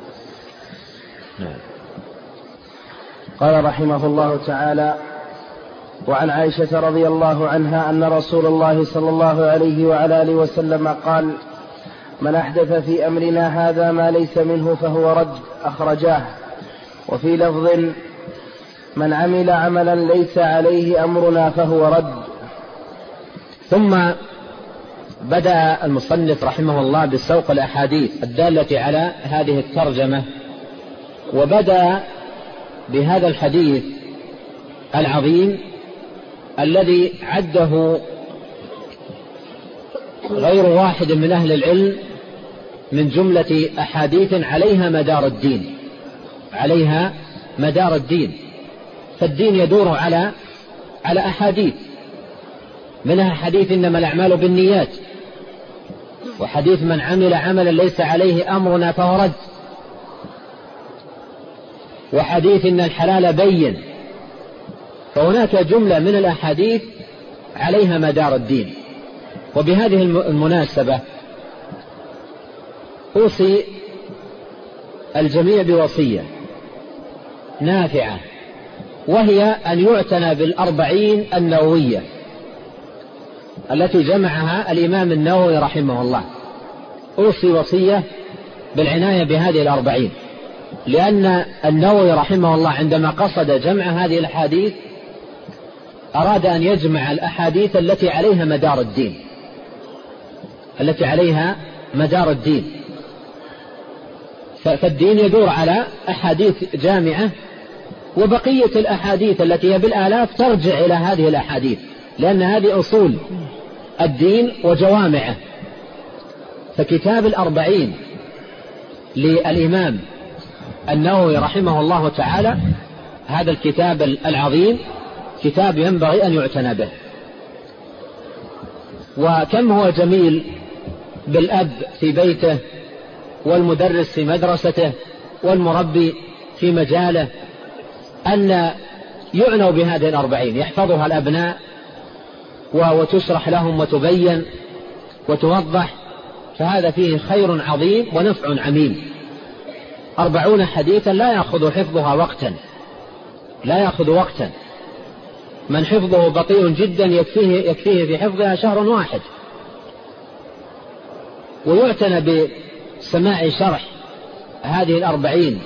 قال رحمه الله تعالى: وعن عائشة رضي الله عنها أن رسول الله صلى الله عليه وعلى آله وسلم قال: من أحدث في أمرنا هذا ما ليس منه فهو رد، أخرجاه. وفي لفظ: من عمل عملا ليس عليه أمرنا فهو رد. ثم بدأ المصنف رحمه الله بسوق الأحاديث الدالة على هذه الترجمة، وبدأ بهذا الحديث العظيم الذي عده غير واحد من أهل العلم من جملة أحاديث عليها مدار الدين عليها مدار الدين. فالدين يدور على على أحاديث، منها حديث إنما الأعمال بالنيات، وحديث من عمل عملا ليس عليه أمرنا فهو رد، وحديث إن الحلال بين. فهناك جملة من الأحاديث عليها مدار الدين. وبهذه المناسبة أوصي الجميع بوصية نافعة، وهي أن يعتنى بالأربعين النووية التي جمعها الإمام النووي رحمه الله. أوصي وصية بالعناية بهذه الأربعين، لأن النووي رحمه الله عندما قصد جمع هذه الأحاديث أراد أن يجمع الأحاديث التي عليها مدار الدين التي عليها مدار الدين فالدين يدور على أحاديث جامعة، وبقية الأحاديث التي هي بالآلاف ترجع إلى هذه الأحاديث، لأن هذه أصول الدين وجوامعه. فكتاب الأربعين للإمام النووي رحمه الله تعالى، هذا الكتاب العظيم كتاب ينبغي أن يعتنى به. وكم هو جميل بالأب في بيته، والمدرس في مدرسته، والمربي في مجاله، أن يعنوا بهذه الأربعين، يحفظها الأبناء وتشرح لهم وتبين وتوضح، فهذا فيه خير عظيم ونفع عميم. أربعون حديثا لا يأخذ حفظها وقتا لا يأخذ وقتا من حفظه بطيء جدا يكفيه, يكفيه في حفظها شهر واحد. ويعتنى بسماع شرح هذه الأربعين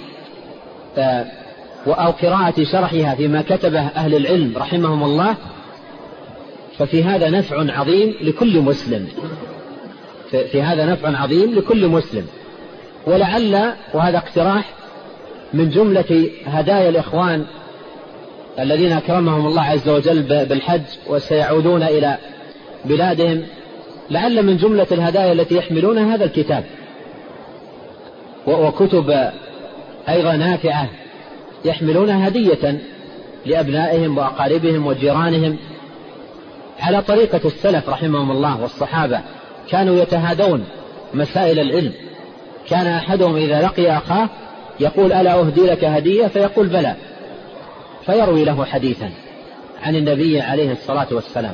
أو قراءة شرحها فيما كتبه أهل العلم رحمهم الله، ففي هذا نفع عظيم لكل مسلم في هذا نفع عظيم لكل مسلم. ولعل وهذا اقتراح من جملة هدايا الإخوان الذين أكرمهم الله عز وجل بالحج وسيعودون إلى بلادهم، لعل من جملة الهدايا التي يحملون هذا الكتاب وكتب أيضا نافعة يحملونها هدية لأبنائهم وأقاربهم وجيرانهم، على طريقة السلف رحمهم الله والصحابة. كانوا يتهادون مسائل العلم، كان أحدهم إذا لقي أخاه يقول ألا أهدي لك هدية؟ فيقول بلى، فيروي له حديثا عن النبي عليه الصلاة والسلام.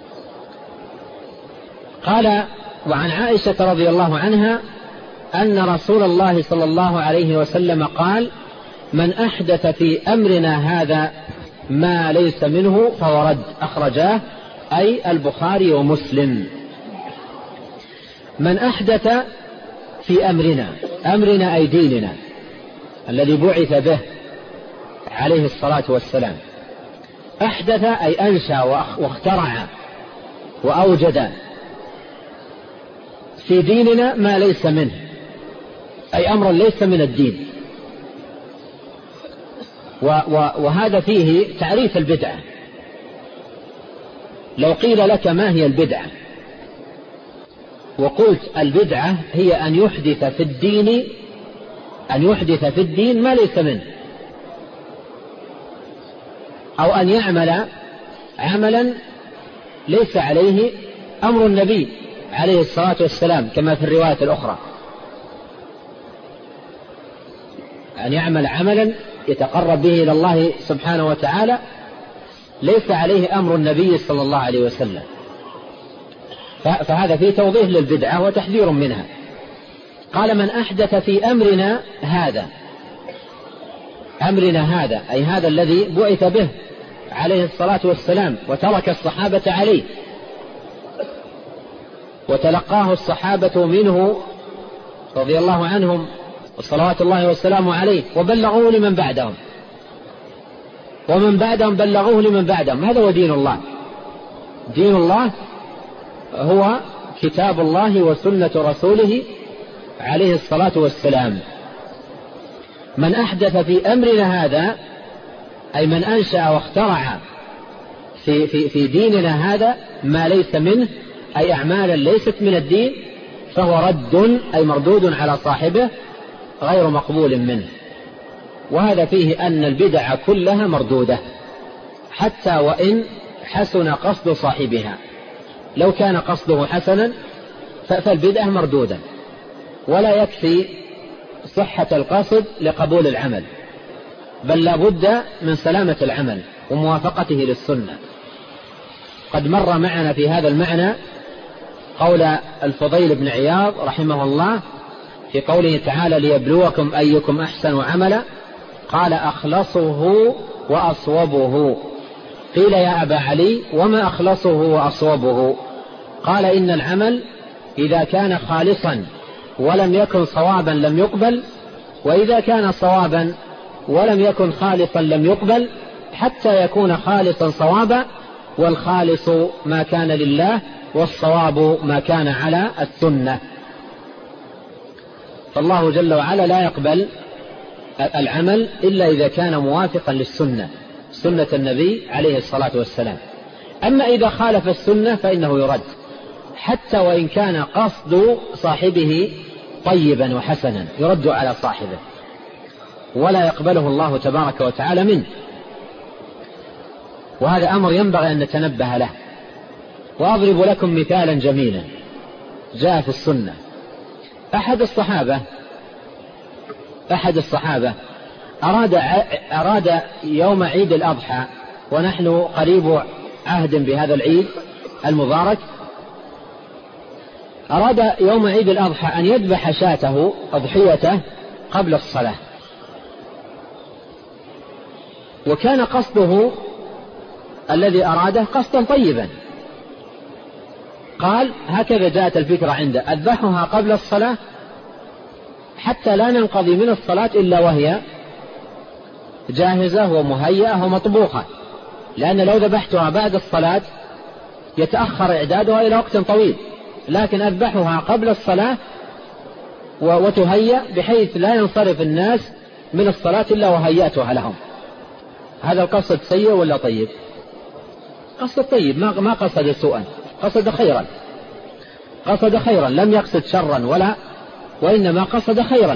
قال: وعن عائشة رضي الله عنها أن رسول الله صلى الله عليه وسلم قال: من أحدث في أمرنا هذا ما ليس منه فهو رد. أخرجاه أي البخاري ومسلم. من أحدث في أمرنا، أمرنا أي ديننا الذي بعث به عليه الصلاة والسلام. أحدث أي أنشأ واخترع وأوجد في ديننا ما ليس منه، أي أمر ليس من الدين. وهذا فيه تعريف البدعة. لو قيل لك ما هي البدعة وقلت البدعة هي أن يحدث في الدين أن يحدث في الدين ما ليس منه، أو أن يعمل عملا ليس عليه أمر النبي عليه الصلاة والسلام، كما في الرواية الأخرى أن يعمل عملا يتقرب به إلى الله سبحانه وتعالى ليس عليه أمر النبي صلى الله عليه وسلم. فهذا فيه توضيح للبدعة وتحذير منها. قال: من أحدث في أمرنا هذا، أمرنا هذا أي هذا الذي بعث به عليه الصلاة والسلام وترك الصحابة عليه وتلقاه الصحابة منه رضي الله عنهم وصلوات الله والسلام عليه، وبلغوه لمن بعدهم، ومن بعدهم بلغوه لمن بعدهم. هذا هو دين الله. دين الله هو كتاب الله وسنة رسوله عليه الصلاة والسلام. من أحدث في أمرنا هذا أي من أنشأ واخترع في, في, في ديننا هذا ما ليس منه، أي أعمالا ليست من الدين، فهو رد أي مردود على صاحبه غير مقبول منه. وهذا فيه أن البدع كلها مردودة حتى وإن حسن قصد صاحبها. لو كان قصده حسنا فالبدعة مردودة، ولا يكفي صحة القصد لقبول العمل، بل لا بد من سلامة العمل وموافقته للسنة. قد مر معنا في هذا المعنى قول الفضيل بن عياض رحمه الله في قوله تعالى: ليبلوكم أيكم أحسن عملا. قال: أخلصه وأصوبه. قيل: يا أبا علي وما أخلصه وأصوبه؟ قال: إن العمل إذا كان خالصا ولم يكن صوابا لم يقبل، وإذا كان صوابا ولم يكن خالصا لم يقبل، حتى يكون خالصا صوابا، والخالص ما كان لله والصواب ما كان على السنة. فالله جل وعلا لا يقبل العمل إلا إذا كان موافقا للسنة، سنة النبي عليه الصلاة والسلام. أما إذا خالف السنة فإنه يرد، حتى وإن كان قصد صاحبه طيبا وحسنا يرد على صاحبه ولا يقبله الله تبارك وتعالى منه. وهذا أمر ينبغي أن نتنبه له. وأضرب لكم مثالا جميلا جاء في السنة. أحد الصحابة أحد الصحابة أراد, أراد يوم عيد الأضحى، ونحن قريب عهد بهذا العيد المبارك، أراد يوم عيد الأضحى أن يذبح شاته أضحيته قبل الصلاة، وكان قصده الذي أراده قصدا طيبا. قال هكذا جاءت الفكرة عنده: أذبحها قبل الصلاة حتى لا ننقضي من الصلاة إلا وهي جاهزة ومهيئة ومطبوخة، لأن لو ذبحتها بعد الصلاة يتأخر إعدادها إلى وقت طويل، لكن أذبحها قبل الصلاة وتهيأ بحيث لا ينصرف الناس من الصلاة إلا وهيئتها لهم. هذا القصد سيء ولا طيب؟ قصد طيب، ما قصد سوءا، قصد خيرا، قصد خيرا، لم يقصد شرا ولا، وإنما قصد خيرا.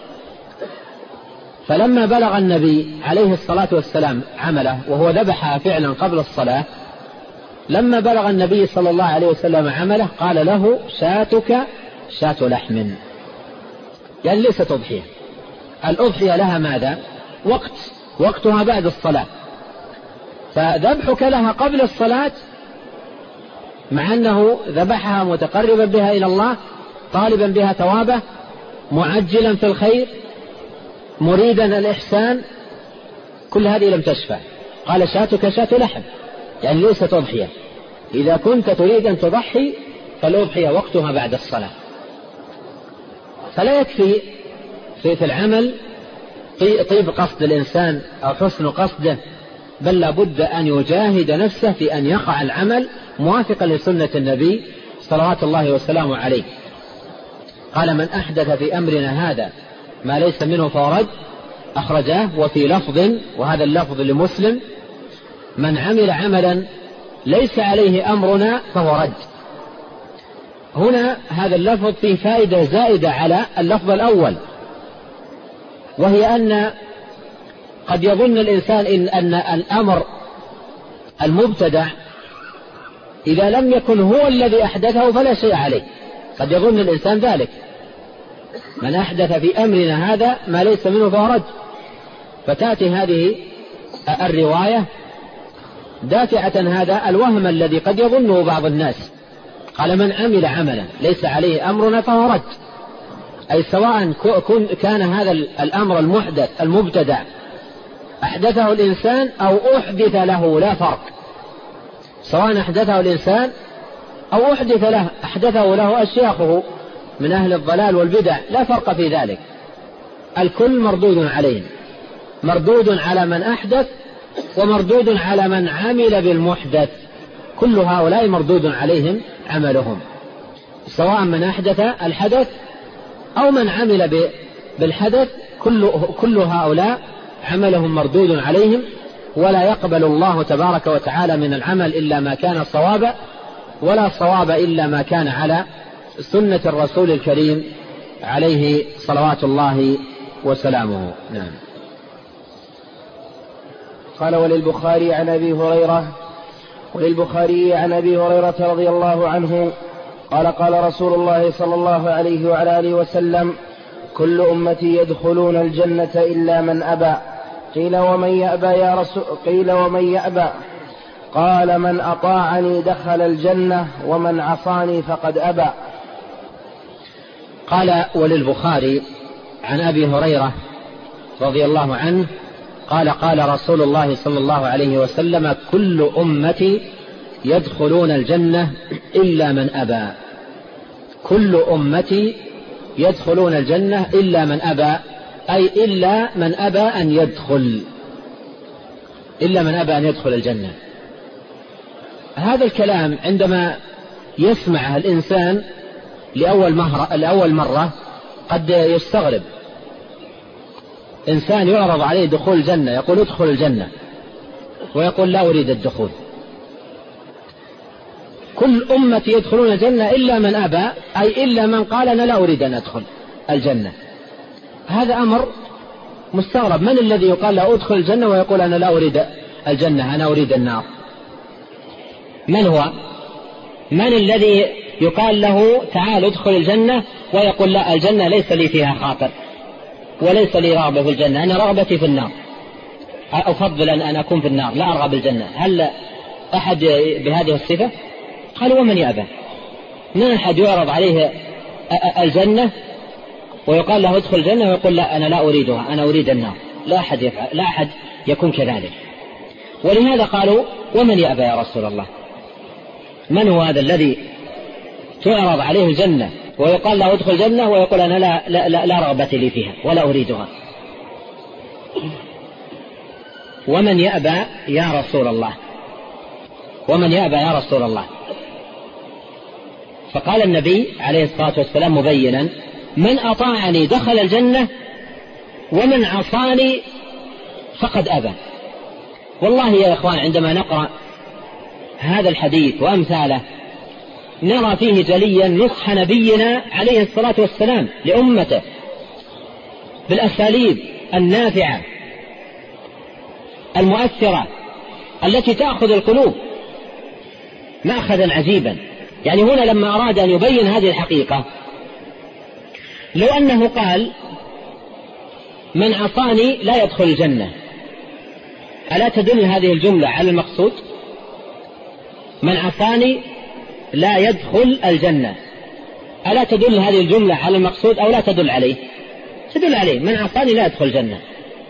فلما بلغ النبي عليه الصلاة والسلام عمله وهو ذبحها فعلا قبل الصلاة، لما بلغ النبي صلى الله عليه وسلم عمله قال له: شاتك شات لحم، يعني ليست أضحية. الأضحية لها ماذا؟ وقت، وقتها بعد الصلاة، فذبحك لها قبل الصلاة مع أنه ذبحها متقربا بها إلى الله، طالبا بها ثوابه، معجلا في الخير، مريدا الإحسان، كل هذه لم تشفع. قال: شاتك شات لحم، يعني ليست أضحية. إذا كنت تريد أن تضحي فالأضحية وقتها بعد الصلاة. فلا يكفي في العمل طيب قصد الإنسان أو حسن قصده، بل لابد أن يجاهد نفسه في أن يقع العمل موافقا لسنة النبي صلوات الله وسلامه عليه. قال: من أحدث في أمرنا هذا ما ليس منه فهو رد، أخرجاه. وفي لفظ، وهذا اللفظ لمسلم: من عمل عملا ليس عليه أمرنا فهو رد. هنا هذا اللفظ فيه فائدة زائدة على اللفظ الأول، وهي أن قد يظن الإنسان إن أن الأمر المبتدع إذا لم يكن هو الذي أحدثه فلا شيء عليه. قد يظن الإنسان ذلك: من أحدث في أمرنا هذا ما ليس منه فهو رد. فتأتي هذه الرواية دافعة هذا الوهم الذي قد يظنه بعض الناس. قال: من عمل عملا ليس عليه أمرنا فهو رد، أي سواء كان هذا الأمر المحدث المبتدع أحدثه الإنسان أو أحدث له، لا فرق. سواء أحدثه الإنسان أو أحدث له أحدثه له أشياخه من أهل الضلال والبدع، لا فرق في ذلك، الكل مردود عليهم، مردود على من أحدث ومردود على من عمل بالمحدث. كل هؤلاء مردود عليهم عملهم، سواء من أحدث الحدث أو من عمل بالحدث، كل, كل هؤلاء عملهم مردود عليهم، ولا يقبل الله تبارك وتعالى من العمل إلا ما كان صوابا، ولا صواب إلا ما كان على سنة الرسول الكريم عليه صلوات الله وسلامه. نعم. قال: وللبخاري عن أبي هريرة وللبخاري عن أبي هريرة رضي الله عنه قال: قال رسول الله صلى الله عليه وعلى آله وسلم: كل أمتي يدخلون الجنة إلا من أبى. قيل: ومن يأبى يا رسول قيل ومن يأبى؟ قال: من أطاعني دخل الجنة ومن عصاني فقد أبى. قال: وللبخاري عن أبي هريرة رضي الله عنه قال: قال رسول الله صلى الله عليه وسلم: كل أمتي يدخلون الجنة إلا من أبى. كل أمتي يدخلون الجنة إلا من أبى، أي إلا من أبى أن يدخل، إلا من أبى أن يدخل الجنة. هذا الكلام عندما يسمعه الإنسان لأول مرة, لأول مرة قد يستغرب. إنسان يعرض عليه دخول الجنة يقول ادخل الجنة، ويقول لا أريد الدخول. كل أمتي يدخلون الجنة إلا من أبى، أي إلا من قال أنا لا أريد أن أدخل الجنة. هذا أمر مستغرب. من الذي يقال له ادخل الجنة ويقول أنا لا أريد الجنة، أنا أريد النار؟ من هو؟ من الذي يقال له تعال ادخل الجنة ويقول لا، الجنة ليس لي فيها خاطر وليس لي رغبة في الجنة، أنا رغبتي في النار، أفضل أن أكون في النار، لا أرغب الجنة. هل أحد بهذه الصفة؟ قالوا ومن يأبى؟ من أحد يعرض عليه الجنة ويقال له ادخل الجنة ويقول لا أنا لا أريدها، أنا أريد النار؟ لا أحد يفعل، لا أحد يكون كذلك. ولهذا قالوا ومن يأبى يا رسول الله؟ من هو هذا الذي تعرض عليه الجنة ويقال له ادخل الجنة ويقول أنا لا, لا, لا, لا رغبة لي فيها ولا أريدها؟ ومن يأبى يا رسول الله؟ ومن يأبى يا رسول الله؟ فقال النبي عليه الصلاة والسلام مبينا من أطاعني دخل الجنة ومن عصاني فقد أبى. والله يا إخوان عندما نقرأ هذا الحديث وأمثاله نرى فيه جليا نصح نبينا عليه الصلاة والسلام لأمته بالأساليب النافعة المؤثرة التي تأخذ القلوب مأخذا عجيبا. يعني هنا لما أراد أن يبين هذه الحقيقة لو أنه قال من عصاني لا يدخل الجنة، ألا تدل هذه الجملة على المقصود؟ من عصاني لا يدخل الجنة، ألا تدل هذه الجملة على المقصود أو لا تدل عليه؟ تدل عليه، من عصاني لا يدخل الجنة.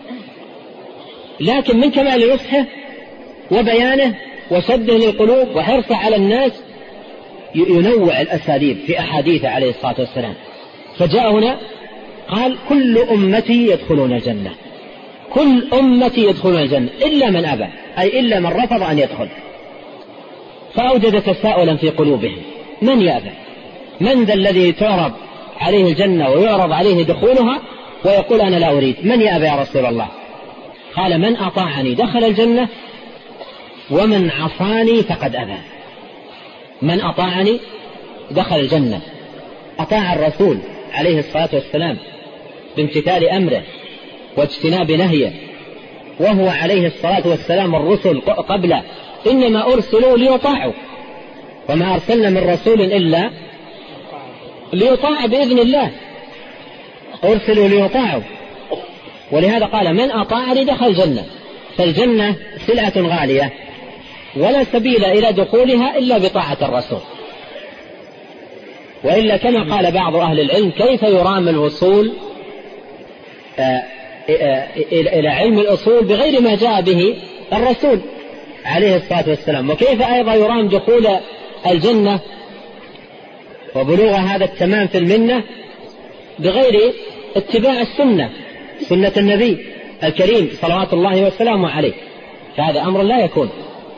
لكن من كمال نصحه وبيانه وسده للقلوب وحرصه على الناس ينوع الأساليب في أحاديثه عليه الصلاة والسلام. فجاء هنا قال كل أمتي يدخلون الجنة، كل أمتي يدخلون الجنة إلا من أبى، أي إلا من رفض أن يدخل. فأوجد تساؤلا في قلوبهم من يأبى؟ من ذا الذي تعرض عليه الجنة ويعرض عليه دخولها ويقول أنا لا أريد؟ من يأبى يا رسول الله؟ قال من أطاعني دخل الجنة ومن عصاني فقد أبى. من أطاعني دخل الجنة، أطاع الرسول عليه الصلاة والسلام بامتثال أمره واجتناب نهيه، وهو عليه الصلاة والسلام الرسل قبله إنما أرسلوا ليطاعوا، وما أرسلنا من رسول إلا ليطاع بإذن الله، أرسلوا ليطاعوا. ولهذا قال من أطاعني دخل الجنة. فالجنة سلعة غالية ولا سبيل إلى دخولها إلا بطاعة الرسول، وإلا كما قال بعض أهل العلم كيف يرام الوصول إلى علم الأصول بغير ما جاء به الرسول عليه الصلاة والسلام؟ وكيف أيضا يرام دخول الجنة وبلوغ هذا التمام في المنة بغير اتباع السنة، سنة النبي الكريم صلوات الله وسلامه عليه؟ فهذا أمر لا يكون.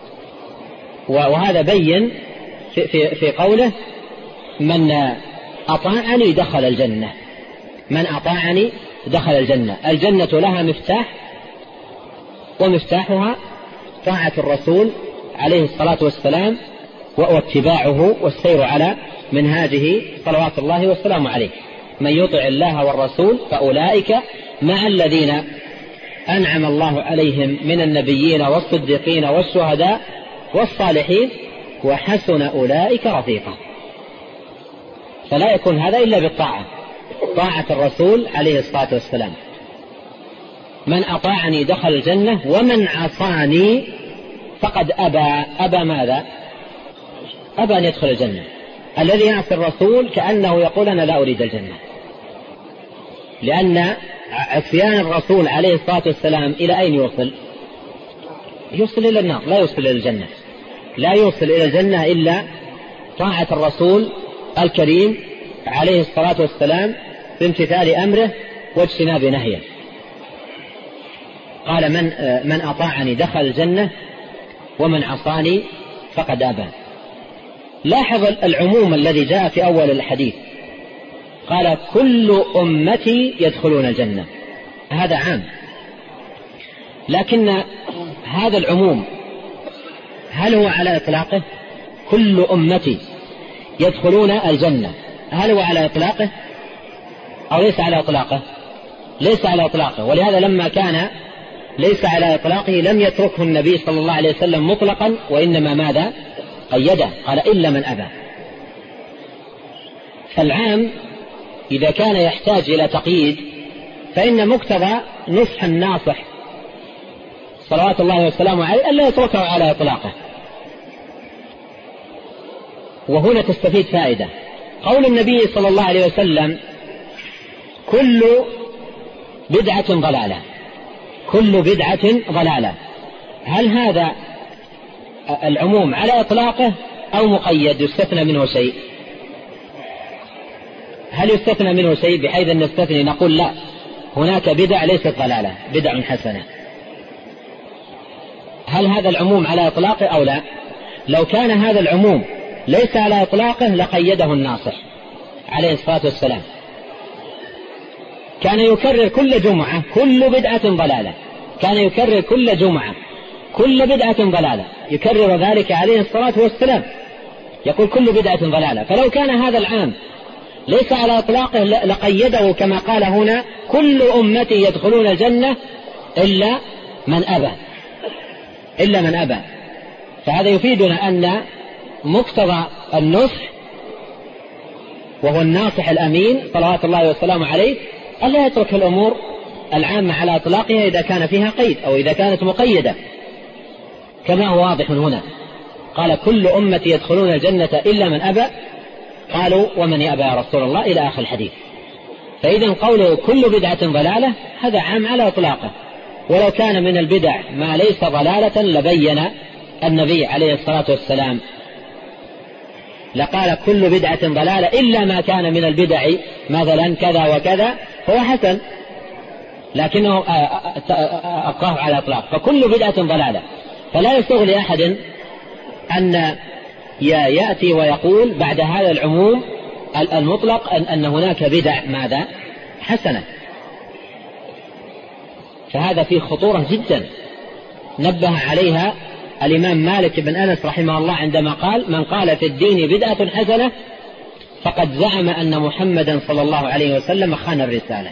وهذا بين في, في, في قوله من أطاعني دخل الجنة، من أطاعني دخل الجنة. الجنة لها مفتاح، ومفتاحها طاعة الرسول عليه الصلاة والسلام واتباعه والسير على منهاجه صلوات الله والسلام عليه. من يطع الله والرسول فأولئك مع الذين أنعم الله عليهم من النبيين والصديقين والشهداء والصالحين وحسن أولئك رفيقا. فلا يكون هذا إلا بالطاعة، طاعة الرسول عليه الصلاة والسلام. من أطاعني دخل الجنة ومن عصاني فقد أبى. أبى ماذا؟ أبى أن يدخل الجنة. الذي يعصي الرسول كأنه يقول أنا لا أريد الجنة، لأن عصيان الرسول عليه الصلاة والسلام إلى أين يوصل؟ يوصل إلى النار، لا يوصل إلى الجنة. لا يوصل إلى الجنة إلا طاعة الرسول الكريم عليه الصلاة والسلام بامتثال أمره واجتناب نهيه. قال من, من أطاعني دخل الجنة ومن عصاني فقد أبى. لاحظ العموم الذي جاء في أول الحديث، قال كل أمتي يدخلون الجنة، هذا عام، لكن هذا العموم هل هو على إطلاقه؟ كل أمتي يدخلون الجنة، هل هو على إطلاقه أو ليس على إطلاقه؟ ليس على إطلاقه. ولهذا لما كان ليس على إطلاقه لم يتركه النبي صلى الله عليه وسلم مطلقا، وإنما ماذا؟ قيده، قال إلا من أبى. فالعام إذا كان يحتاج إلى تقييد فإن مقتضى نصح الناصح صلوات الله وسلامه عليه ألا يتركه على إطلاقه. وهنا تستفيد فائدة، قول النبي صلى الله عليه وسلم كل بدعة ضلالة، كل بدعة ضلالة، هل هذا العموم على إطلاقه أو مقيد يستثنى منه شيء؟ هل يستثنى منه شيء بحيث أن نستثني نقول لا هناك بدع ليست ضلالة، بدع حسنة؟ هل هذا العموم على إطلاقه أو لا؟ لو كان هذا العموم ليس على إطلاقه لقيده الناصح عليه الصلاة والسلام، كان يكرر كل جمعة كل بدعة ضلالة، كان يكرر كل جمعة كل بدعة ضلالة، يكرر ذلك عليه الصلاة والسلام، يقول كل بدعة ضلالة. فلو كان هذا العام ليس على إطلاقه لقيده كما قال هنا كل أمتي يدخلون الجنة إلا من أبى، إلا من أبى. فهذا يفيدنا أن مقتضى النصح وهو الناصح الأمين صلوات الله وسلامه عليه ألا يترك الأمور العامة على إطلاقها إذا كان فيها قيد أو إذا كانت مقيدة، كما هو واضح من هنا. قال كل أمتي يدخلون الجنة إلا من أبى، قالوا ومن يأبى يا رسول الله إلى آخر الحديث. فإذا قوله كل بدعة ضلالة هذا عام على إطلاقه، ولو كان من البدع ما ليس ضلالة لبين النبي عليه الصلاة والسلام، لقال كل بدعة ضلالة إلا ما كان من البدع مثلا كذا وكذا فهو حسن، لكنه أبقاه على إطلاق، فكل بدعة ضلالة. فلا يسوغ لأحد أن يأتي ويقول بعد هذا العموم المطلق أن هناك بدع ماذا حسنة، فهذا فيه خطورة جدا نبه عليها الإمام مالك بن أنس رحمه الله عندما قال من قال في الدين بدعة حسنة فقد زعم أن محمدا صلى الله عليه وسلم خان الرسالة.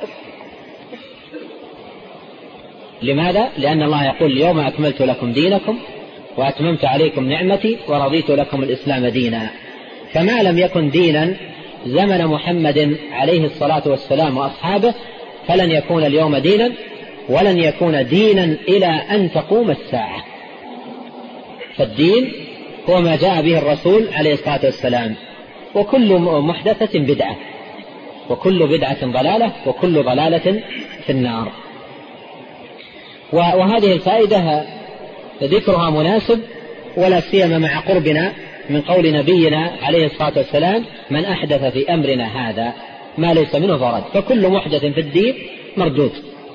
لماذا؟ لأن الله يقول اليوم أكملت لكم دينكم وأتممت عليكم نعمتي ورضيت لكم الإسلام دينا. فما لم يكن دينا زمن محمد عليه الصلاة والسلام وأصحابه فلن يكون اليوم دينا، ولن يكون دينا إلى أن تقوم الساعة. فالدين هو ما جاء به الرسول عليه الصلاة والسلام، وكل محدثة بدعة، وكل بدعة ضلالة، وكل ضلالة في النار. وهذه الفائدة ذكرها مناسب، ولا سيما مع قربنا من قول نبينا عليه الصلاة والسلام من أحدث في أمرنا هذا ما ليس منه فرد. فكل محدث في الدين مردود،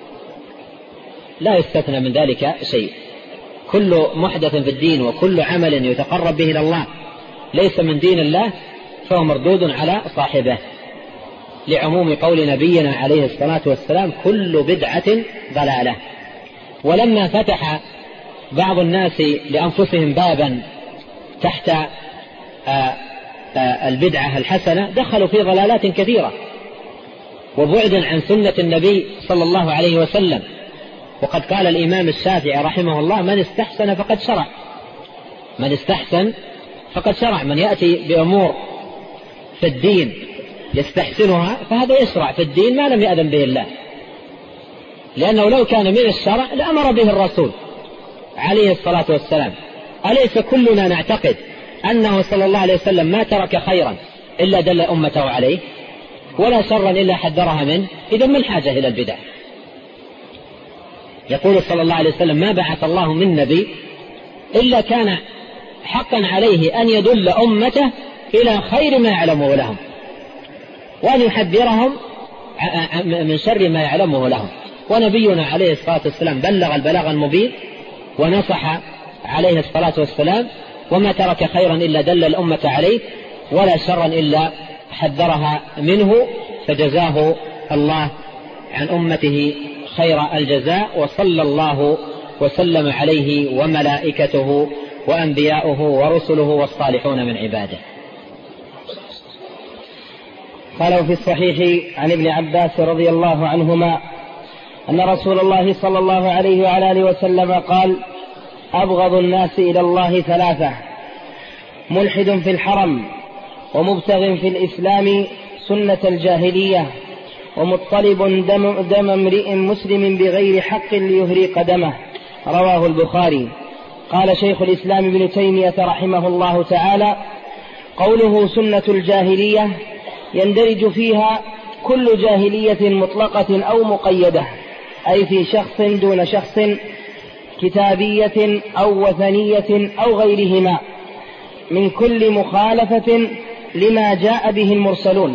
لا يستثنى من ذلك شيء. كل محدث في الدين وكل عمل يتقرب به إلى الله ليس من دين الله فهو مردود على صاحبه، لعموم قول نبينا عليه الصلاة والسلام كل بدعة ضلالة. ولما فتح بعض الناس لأنفسهم بابا تحت آآ آآ البدعة الحسنة دخلوا في ضلالات كثيرة وبعدا عن سنة النبي صلى الله عليه وسلم. وقد قال الإمام الشافعي رحمه الله من استحسن فقد شرع، من استحسن فقد شرع. من يأتي بأمور في الدين يستحسنها فهذا يشرع في الدين ما لم يأذن به الله، لأنه لو كان من الشرع لأمر به الرسول عليه الصلاة والسلام. أليس كلنا نعتقد أنه صلى الله عليه وسلم ما ترك خيرا إلا دل أمته عليه، ولا شرا إلا حذرها منه؟ إذن ما الحاجة إلى البدع؟ يقول صلى الله عليه وسلم ما بعث الله من نبي إلا كان حقا عليه أن يدل أمته إلى خير ما يعلمه لهم، وأن يحذرهم من شر ما يعلمه لهم. ونبينا عليه الصلاة والسلام بلغ البلاغ المبين ونصح عليه الصلاة والسلام، وما ترك خيرا إلا دل الأمة عليه، ولا شرا إلا حذرها منه، فجزاه الله عن أمته خير الجزاء، وصلى الله وسلم عليه وملائكته وأنبياؤه ورسله والصالحون من عباده. قالوا في الصحيح عن ابن عباس رضي الله عنهما أن رسول الله صلى الله عليه وعلى آله وسلم قال: أبغض الناس إلى الله ثلاثة: ملحد في الحرم، ومبتغ في الإسلام سنة الجاهلية، ومطلب دم, دم امرئ مسلم بغير حق ليهريق دمه. رواه البخاري. قال شيخ الإسلام ابن تيمية رحمه الله تعالى: قوله سنة الجاهلية يندرج فيها كل جاهلية مطلقة أو مقيدة، أي في شخص دون شخص، كتابية أو وثنية أو غيرهما، من كل مخالفة لما جاء به المرسلون.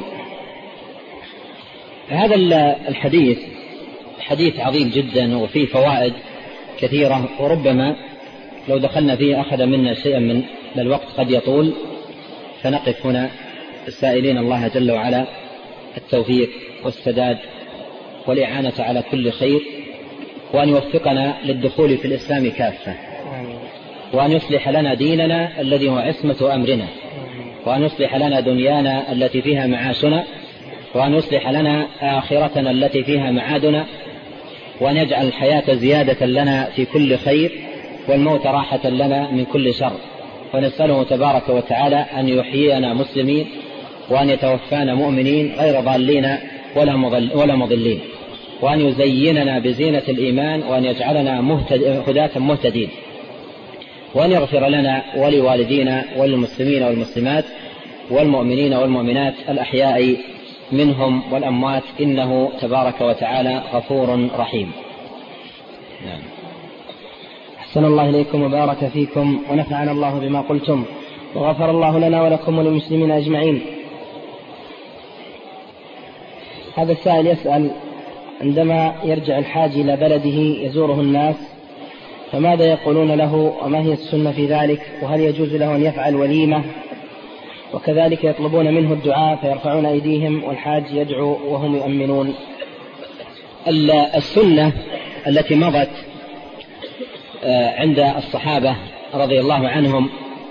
هذا الحديث حديث عظيم جدا وفيه فوائد كثيرة، وربما لو دخلنا فيه أخذ منا شيئا من الوقت قد يطول، فنقف هنا السائلين الله جل وعلا التوفيق والسداد والإعانة على كل خير، وأن يوفقنا للدخول في الإسلام كافة، وأن يصلح لنا ديننا الذي هو عصمة أمرنا، وأن يصلح لنا دنيانا التي فيها معاشنا، وأن يصلح لنا آخرتنا التي فيها معادنا، وأن يجعل الحياة زيادة لنا في كل خير، والموت راحة لنا من كل شر. ونسأله تبارك وتعالى أن يحيينا مسلمين، وأن يتوفانا مؤمنين غير ضالين ولا, مضل ولا مضلين، وأن يزيننا بزينة الإيمان، وأن يجعلنا مهتد هداة مهتدين، وأن يغفر لنا ولوالدينا وللمسلمين والمسلمات والمؤمنين والمؤمنات الأحياء منهم والأموات، إنه تبارك وتعالى غفور رحيم. نعم. أحسن الله إليكم وبارك فيكم، ونفعنا الله بما قلتم، وغفر الله لنا ولكم وللمسلمين أجمعين. هذا السائل يسأل: عندما يرجع الحاج إلى بلده يزوره الناس، فماذا يقولون له، وما هي السنة في ذلك، وهل يجوز له أن يفعل وليمة؟ وكذلك يطلبون منه الدعاء فيرفعون أيديهم والحاج يدعو وهم يؤمنون. السنة التي مضت عند الصحابة رضي الله عنهم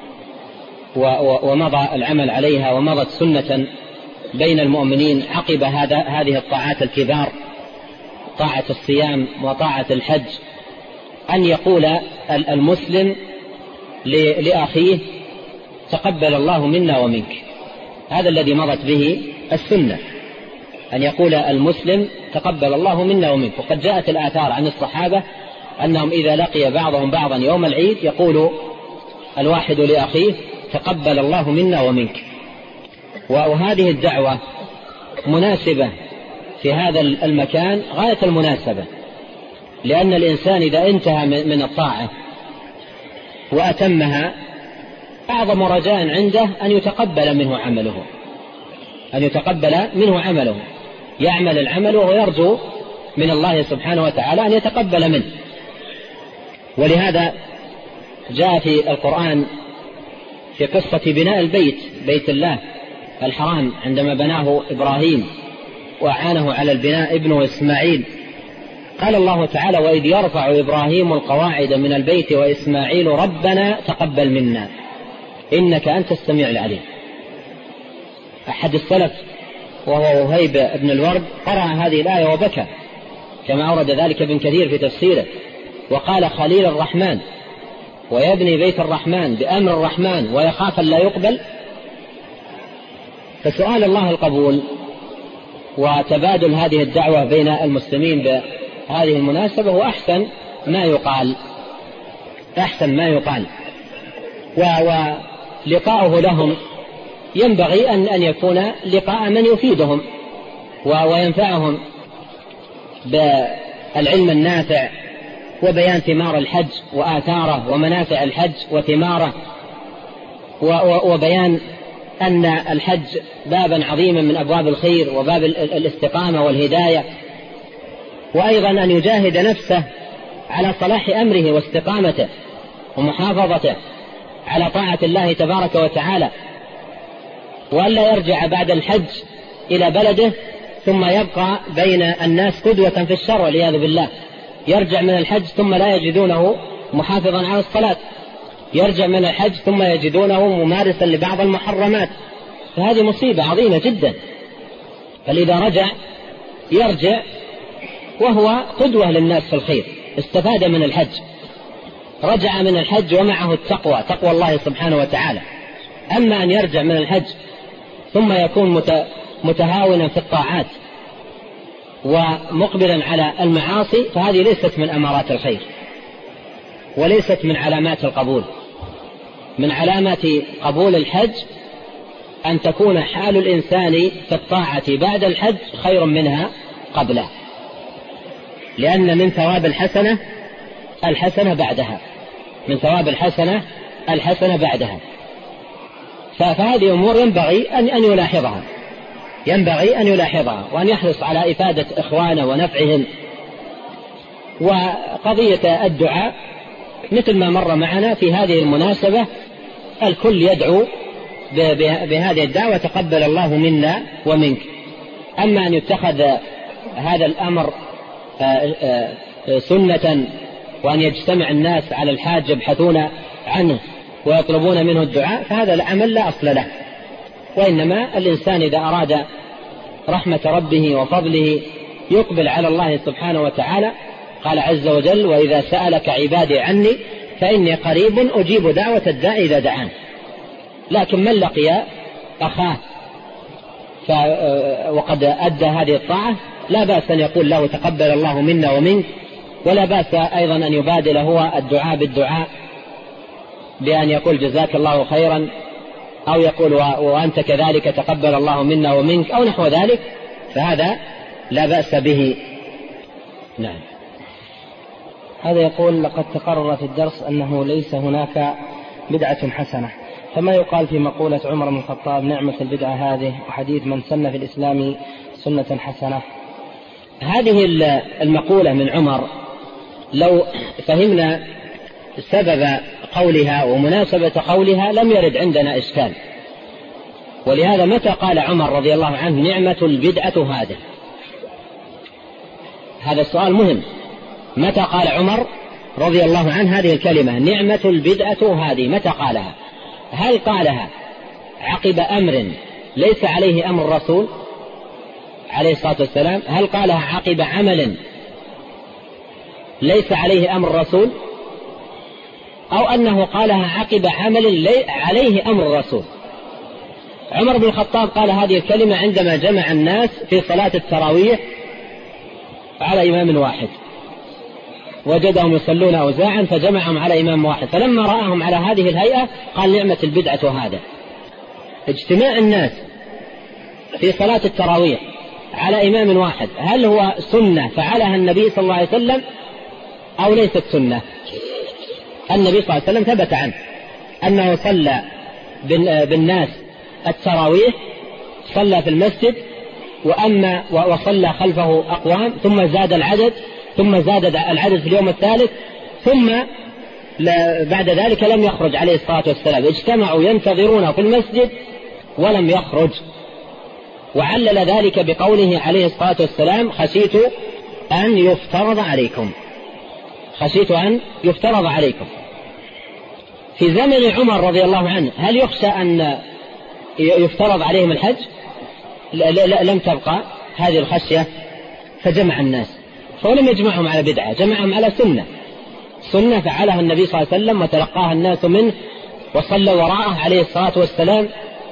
ومضى العمل عليها، ومضت سنة بين المؤمنين عقب هذا هذه الطاعات الكبار، طاعة الصيام وطاعة الحج، أن يقول المسلم لأخيه: تقبل الله منا ومنك. هذا الذي مضت به السنة، أن يقول المسلم: تقبل الله منا ومنك. وقد جاءت الآثار عن الصحابة أنهم إذا لقي بعضهم بعضا يوم العيد يقول الواحد لأخيه: تقبل الله منا ومنك. وهذه الدعوة مناسبة في هذا المكان غاية المناسبة، لأن الإنسان إذا انتهى من الطاعة وأتمها أعظم رجاء عنده أن يتقبل منه عمله، أن يتقبل منه عمله، يعمل العمل وهو يرجو من الله سبحانه وتعالى أن يتقبل منه. ولهذا جاء في القرآن في قصة بناء البيت، بيت الله الحرام، عندما بناه إبراهيم وأعانه على البناء ابنه إسماعيل، قال الله تعالى: وإذ يرفع إبراهيم القواعد من البيت وإسماعيل ربنا تقبل منا إنك أنت السميع العليم. أحد السلف وهو وهيب بن الورد قرأ هذه الآية وبكى، كما أورد ذلك ابن كثير في تفسيره، وقال: خليل الرحمن ويبني بيت الرحمن بأمر الرحمن ويخاف أن لا يقبل. فسؤال الله القبول وتبادل هذه الدعوة بين المسلمين بهذه المناسبة هو أحسن ما يقال، أحسن ما يقال. ولقاؤه لهم ينبغي أن أن يكون لقاء من يفيدهم وينفعهم بالعلم النافع وبيان ثمار الحج وآثاره ومنافع الحج وثماره، وبيان أن الحج بابا عظيما من أبواب الخير وباب الاستقامة والهداية، وأيضا أن يجاهد نفسه على صلاح أمره واستقامته ومحافظته على طاعة الله تبارك وتعالى، وألا يرجع بعد الحج إلى بلده ثم يبقى بين الناس قدوة في الشر والعياذ بالله. يرجع من الحج ثم لا يجدونه محافظا على الصلاة، يرجع من الحج ثم يجدونه ممارسا لبعض المحرمات، فهذه مصيبة عظيمة جدا. فإذا رجع يرجع وهو قدوة للناس في الخير، استفاد من الحج، رجع من الحج ومعه التقوى، تقوى الله سبحانه وتعالى. أما أن يرجع من الحج ثم يكون متهاونا في الطاعات ومقبلا على المعاصي، فهذه ليست من أمارات الخير وليست من علامات القبول. من علامات قبول الحج أن تكون حال الإنسان في الطاعة بعد الحج خير منها قبله، لأن من ثواب الحسنة الحسنة بعدها، من ثواب الحسنة الحسنة بعدها. فهذه أمور ينبغي أن يلاحظها، ينبغي أن يلاحظها وأن يحرص على إفادة إخوانه ونفعهم. وقضية الدعاء مثل ما مر معنا في هذه المناسبة، الكل يدعو بهذه الدعوة تقبل الله منا ومنك. أما أن يتخذ هذا الأمر سنة وأن يجتمع الناس على الحاج يبحثون عنه ويطلبون منه الدعاء، فهذا العمل لا أصل له. وإنما الإنسان إذا أراد رحمة ربه وفضله يقبل على الله سبحانه وتعالى. قال عز وجل: وإذا سألك عبادي عني فإني قريب أجيب دعوة الداعي إذا دعان. لكن من لقي أخاه وقد أدى هذه الطاعة لا بأس أن يقول له تقبل الله منا ومنك، ولا بأس أيضا أن يبادل هو الدعاء بالدعاء بأن يقول جزاك الله خيرا، أو يقول وأنت كذلك تقبل الله منا ومنك، أو نحو ذلك، فهذا لا بأس به. نعم. هذا يقول: لقد تقرر في الدرس أنه ليس هناك بدعة حسنة، فما يقال في مقولة عمر بن الخطاب نعمة البدعة هذه، وحديث من سن في الإسلام سنة حسنة؟ هذه المقولة من عمر لو فهمنا سبب قولها ومناسبة قولها لم يرد عندنا إشكال. ولهذا متى قال عمر رضي الله عنه نعمة البدعة هذه؟ هذا السؤال مهم. متى قال عمر رضي الله عنه هذه الكلمة نعمة البدعة هذه؟ متى قالها؟ هل قالها عقب أمر ليس عليه أمر الرسول عليه الصلاة والسلام؟ هل قالها عقب عمل ليس عليه أمر الرسول؟ أو أنه قالها عقب عمل عليه أمر الرسول؟ عمر بن الخطاب قال هذه الكلمة عندما جمع الناس في صلاة التراويح على إمام واحد، وجدهم يصلون أوزاعا فجمعهم على إمام واحد، فلما رآهم على هذه الهيئة قال نعمة البدعة هذا. اجتماع الناس في صلاة التراويح على إمام واحد هل هو سنة فعلها النبي صلى الله عليه وسلم أو ليست سنة؟ النبي صلى الله عليه وسلم ثبت عنه أنه صلى بالناس التراويح، صلى في المسجد وأما وصلى خلفه أقوام، ثم زاد العدد ثم زاد العدد في اليوم الثالث، ثم بعد ذلك لم يخرج عليه الصلاة والسلام. اجتمعوا ينتظرونه في المسجد ولم يخرج، وعلل ذلك بقوله عليه الصلاة والسلام خشيت أن يفترض عليكم، خشيت أن يفترض عليكم. في زمن عمر رضي الله عنه هل يخشى أن يفترض عليهم الحج؟ لا لا لم تبقى هذه الخشية، فجمع الناس، فلم يجمعهم على بدعة، جمعهم على سنة، سنة فعلها النبي صلى الله عليه وسلم وتلقاها الناس منه وصلى وراءه عليه الصلاة والسلام.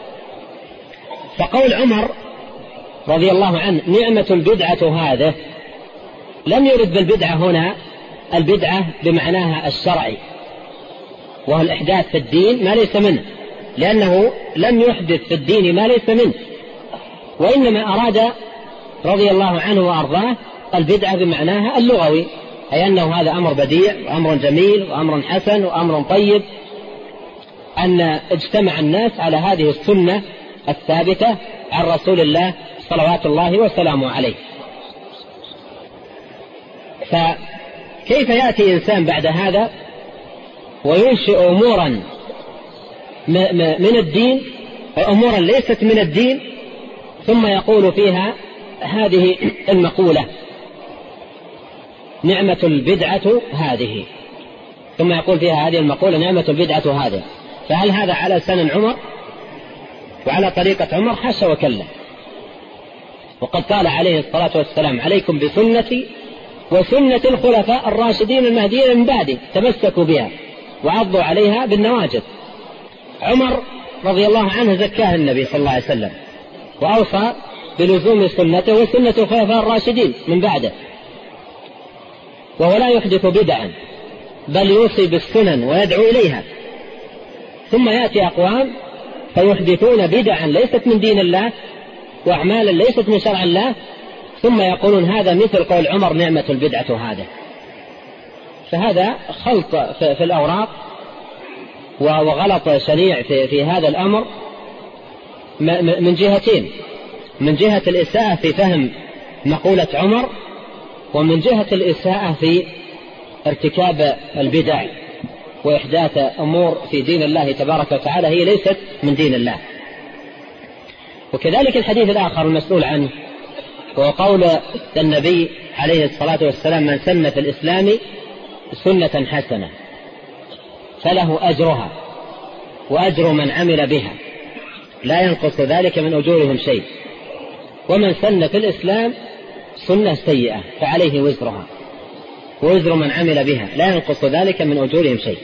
فقول عمر رضي الله عنه نعمة البدعة هذا لم يرد بالبدعة هنا البدعة بمعناها الشرعي، وهو الإحداث في الدين ما ليس منه، لأنه لم يحدث في الدين ما ليس منه، وإنما أراد رضي الله عنه وأرضاه البدعة بمعناها اللغوي، أي أنه هذا أمر بديع وأمر جميل وأمر حسن وأمر طيب. أن اجتمع الناس على هذه السنة الثابتة عن رسول الله صلوات الله وسلامه عليه. فكيف يأتي إنسان بعد هذا وينشئ أمورا من الدين، أمورا ليست من الدين، ثم يقول فيها هذه المقولة: نعمة البدعة هذه، ثم يقول فيها هذه المقولة: نعمة البدعة هذه. فهل هذا على سنن عمر وعلى طريقة عمر؟ حاشا وكلا. وقد قال عليه الصلاة والسلام: عليكم بسنتي وسنة الخلفاء الراشدين المهديين من بعدي، تمسكوا بها وعضوا عليها بالنواجذ. عمر رضي الله عنه زكاه النبي صلى الله عليه وسلم، وأوصى بلزوم سنته وسنة الخلفاء الراشدين من بعده، وهو لا يحدث بدعا بل يوصي بالسنن ويدعو إليها. ثم يأتي أقوام فيحدثون بدعا ليست من دين الله وأعمالا ليست من شرع الله، ثم يقولون هذا مثل قول عمر: نعمة البدعة هذا. فهذا خلط في الأوراق وغلط شنيع في, في هذا الأمر من جهتين: من جهة الإساءة في فهم مقولة عمر، ومن جهة الإساءة في ارتكاب البدع وإحداث أمور في دين الله تبارك وتعالى هي ليست من دين الله. وكذلك الحديث الآخر المسؤول عنه وهو قول النبي عليه الصلاة والسلام: من سن في الإسلام سنة حسنة فله أجرها وأجر من عمل بها لا ينقص ذلك من أجورهم شيء، ومن سن في الإسلام سنة سيئة فعليه وزرها ووزر من عمل بها لا ينقص ذلك من أجورهم شيء.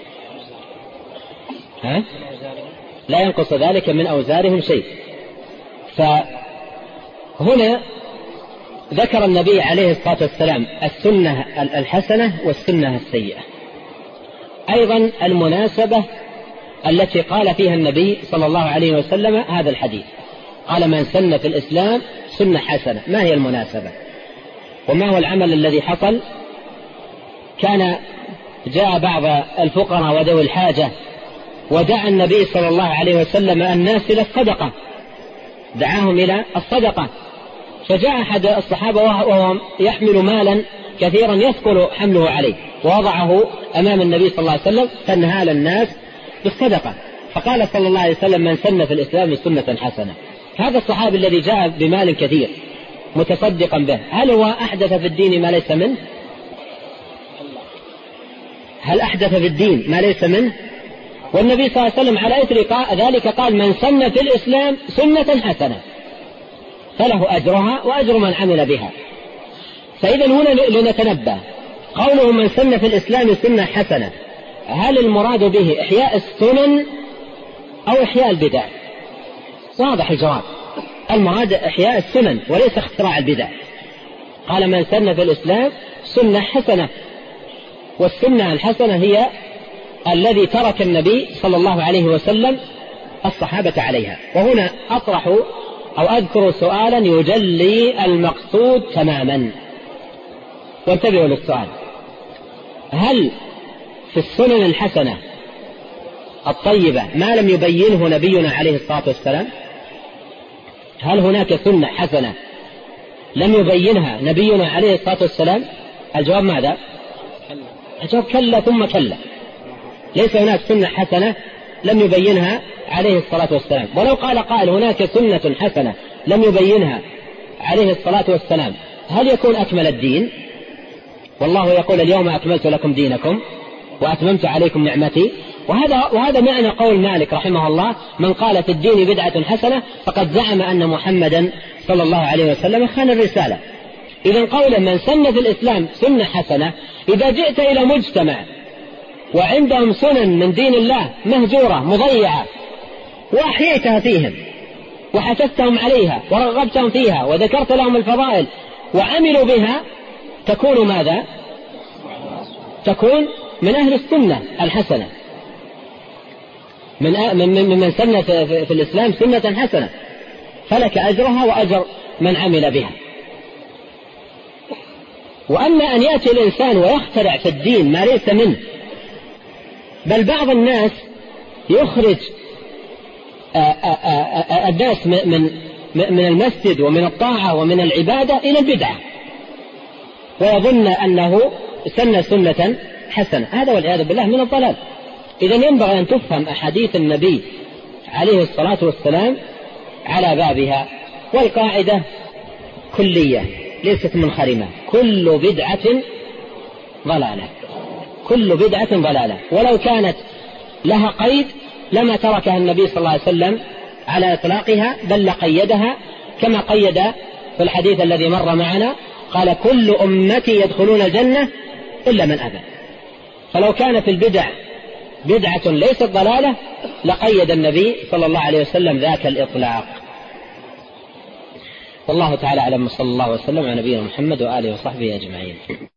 ها؟ لا ينقص ذلك من أوزارهم شيء. فهنا ذكر النبي عليه الصلاة والسلام السنة الحسنة والسنة السيئة، أيضا المناسبة التي قال فيها النبي صلى الله عليه وسلم هذا الحديث، قال: من سن في الإسلام سنة حسنة. ما هي المناسبة وما هو العمل الذي حصل؟ كان جاء بعض الفقراء وذوي الحاجة ودعا النبي صلى الله عليه وسلم الناس إلى الصدقة، دعاهم إلى الصدقة. فجاء أحد الصحابة وهو يحمل مالا كثيرا يثقل حمله عليه، ووضعه أمام النبي صلى الله عليه وسلم فانهال الناس بالصدقة. فقال صلى الله عليه وسلم: من سن في الإسلام سنة حسنة. هذا الصحابي الذي جاء بمال كثير متصدقا به، هل هو أحدث في الدين ما ليس منه؟ هل أحدث في الدين ما ليس منه؟ والنبي صلى الله عليه وسلم على إثر ذلك قال: من سن في الإسلام سنة حسنة فله أجرها وأجر من عمل بها. فإذا هنا لنتنبه، قوله من سن في الإسلام سنة حسنة، هل المراد به إحياء السنن أو إحياء البدع؟ واضح الجواب، المراد إحياء السنن وليس اختراع البدع. قال: من سن في الإسلام سنة حسنة، والسنة الحسنة هي الذي ترك النبي صلى الله عليه وسلم الصحابة عليها. وهنا أطرح أو أذكر سؤالا يجلي المقصود تماما، وانتبهوا للسؤال: هل في السنن الحسنة الطيبة ما لم يبينه نبينا عليه الصلاة والسلام؟ هل هناك سنة حسنة لم يبينها نبينا عليه الصلاة والسلام؟ الجواب ماذا؟ الجواب كلا ثم كلا. ليس هناك سنة حسنة لم يبينها عليه الصلاة والسلام. ولو قال قائل هناك سنة حسنة لم يبينها عليه الصلاة والسلام، هل يكون أكمل الدين؟ والله يقول: اليوم أكملت لكم دينكم وأتممت عليكم نعمتي. وهذا, وهذا معنى قول مالك رحمه الله: من قال في الدين بدعة حسنة فقد زعم أن محمدا صلى الله عليه وسلم خان الرسالة. إذن قولا من سن في الإسلام سنة حسنة، إذا جئت إلى مجتمع وعندهم سنن من دين الله مهجورة مضيعة وأحييتها فيهم وحثثتهم عليها ورغبتهم فيها وذكرت لهم الفضائل وعملوا بها، تكون ماذا؟ تكون من أهل السنة الحسنة، من من من سن في, في, في الإسلام سنة حسنة، فلك أجرها وأجر من عمل بها. وأما أن يأتي الإنسان ويخترع في الدين ما ليس منه، بل بعض الناس يخرج الناس من من المسجد ومن الطاعة ومن العبادة إلى البدعة، ويظن أنه سن سنة حسنة. هذا والعياذ بالله من الضلال. إذن ينبغي أن تفهم أحاديث النبي عليه الصلاة والسلام على بابها. والقاعدة كلية ليست منخرمة: كل بدعة ضلالة، كل بدعة ضلالة. ولو كانت لها قيد لما تركها النبي صلى الله عليه وسلم على إطلاقها، بل لقيدها كما قيد في الحديث الذي مر معنا، قال: كل أمتي يدخلون الجنة إلا من أبى. فلو كان في البدع بدعة ليست ضلالة لقيد النبي صلى الله عليه وسلم ذاك الإطلاق. والله تعالى أعلم، صلى الله وسلم على نبينا محمد وآله وصحبه أجمعين.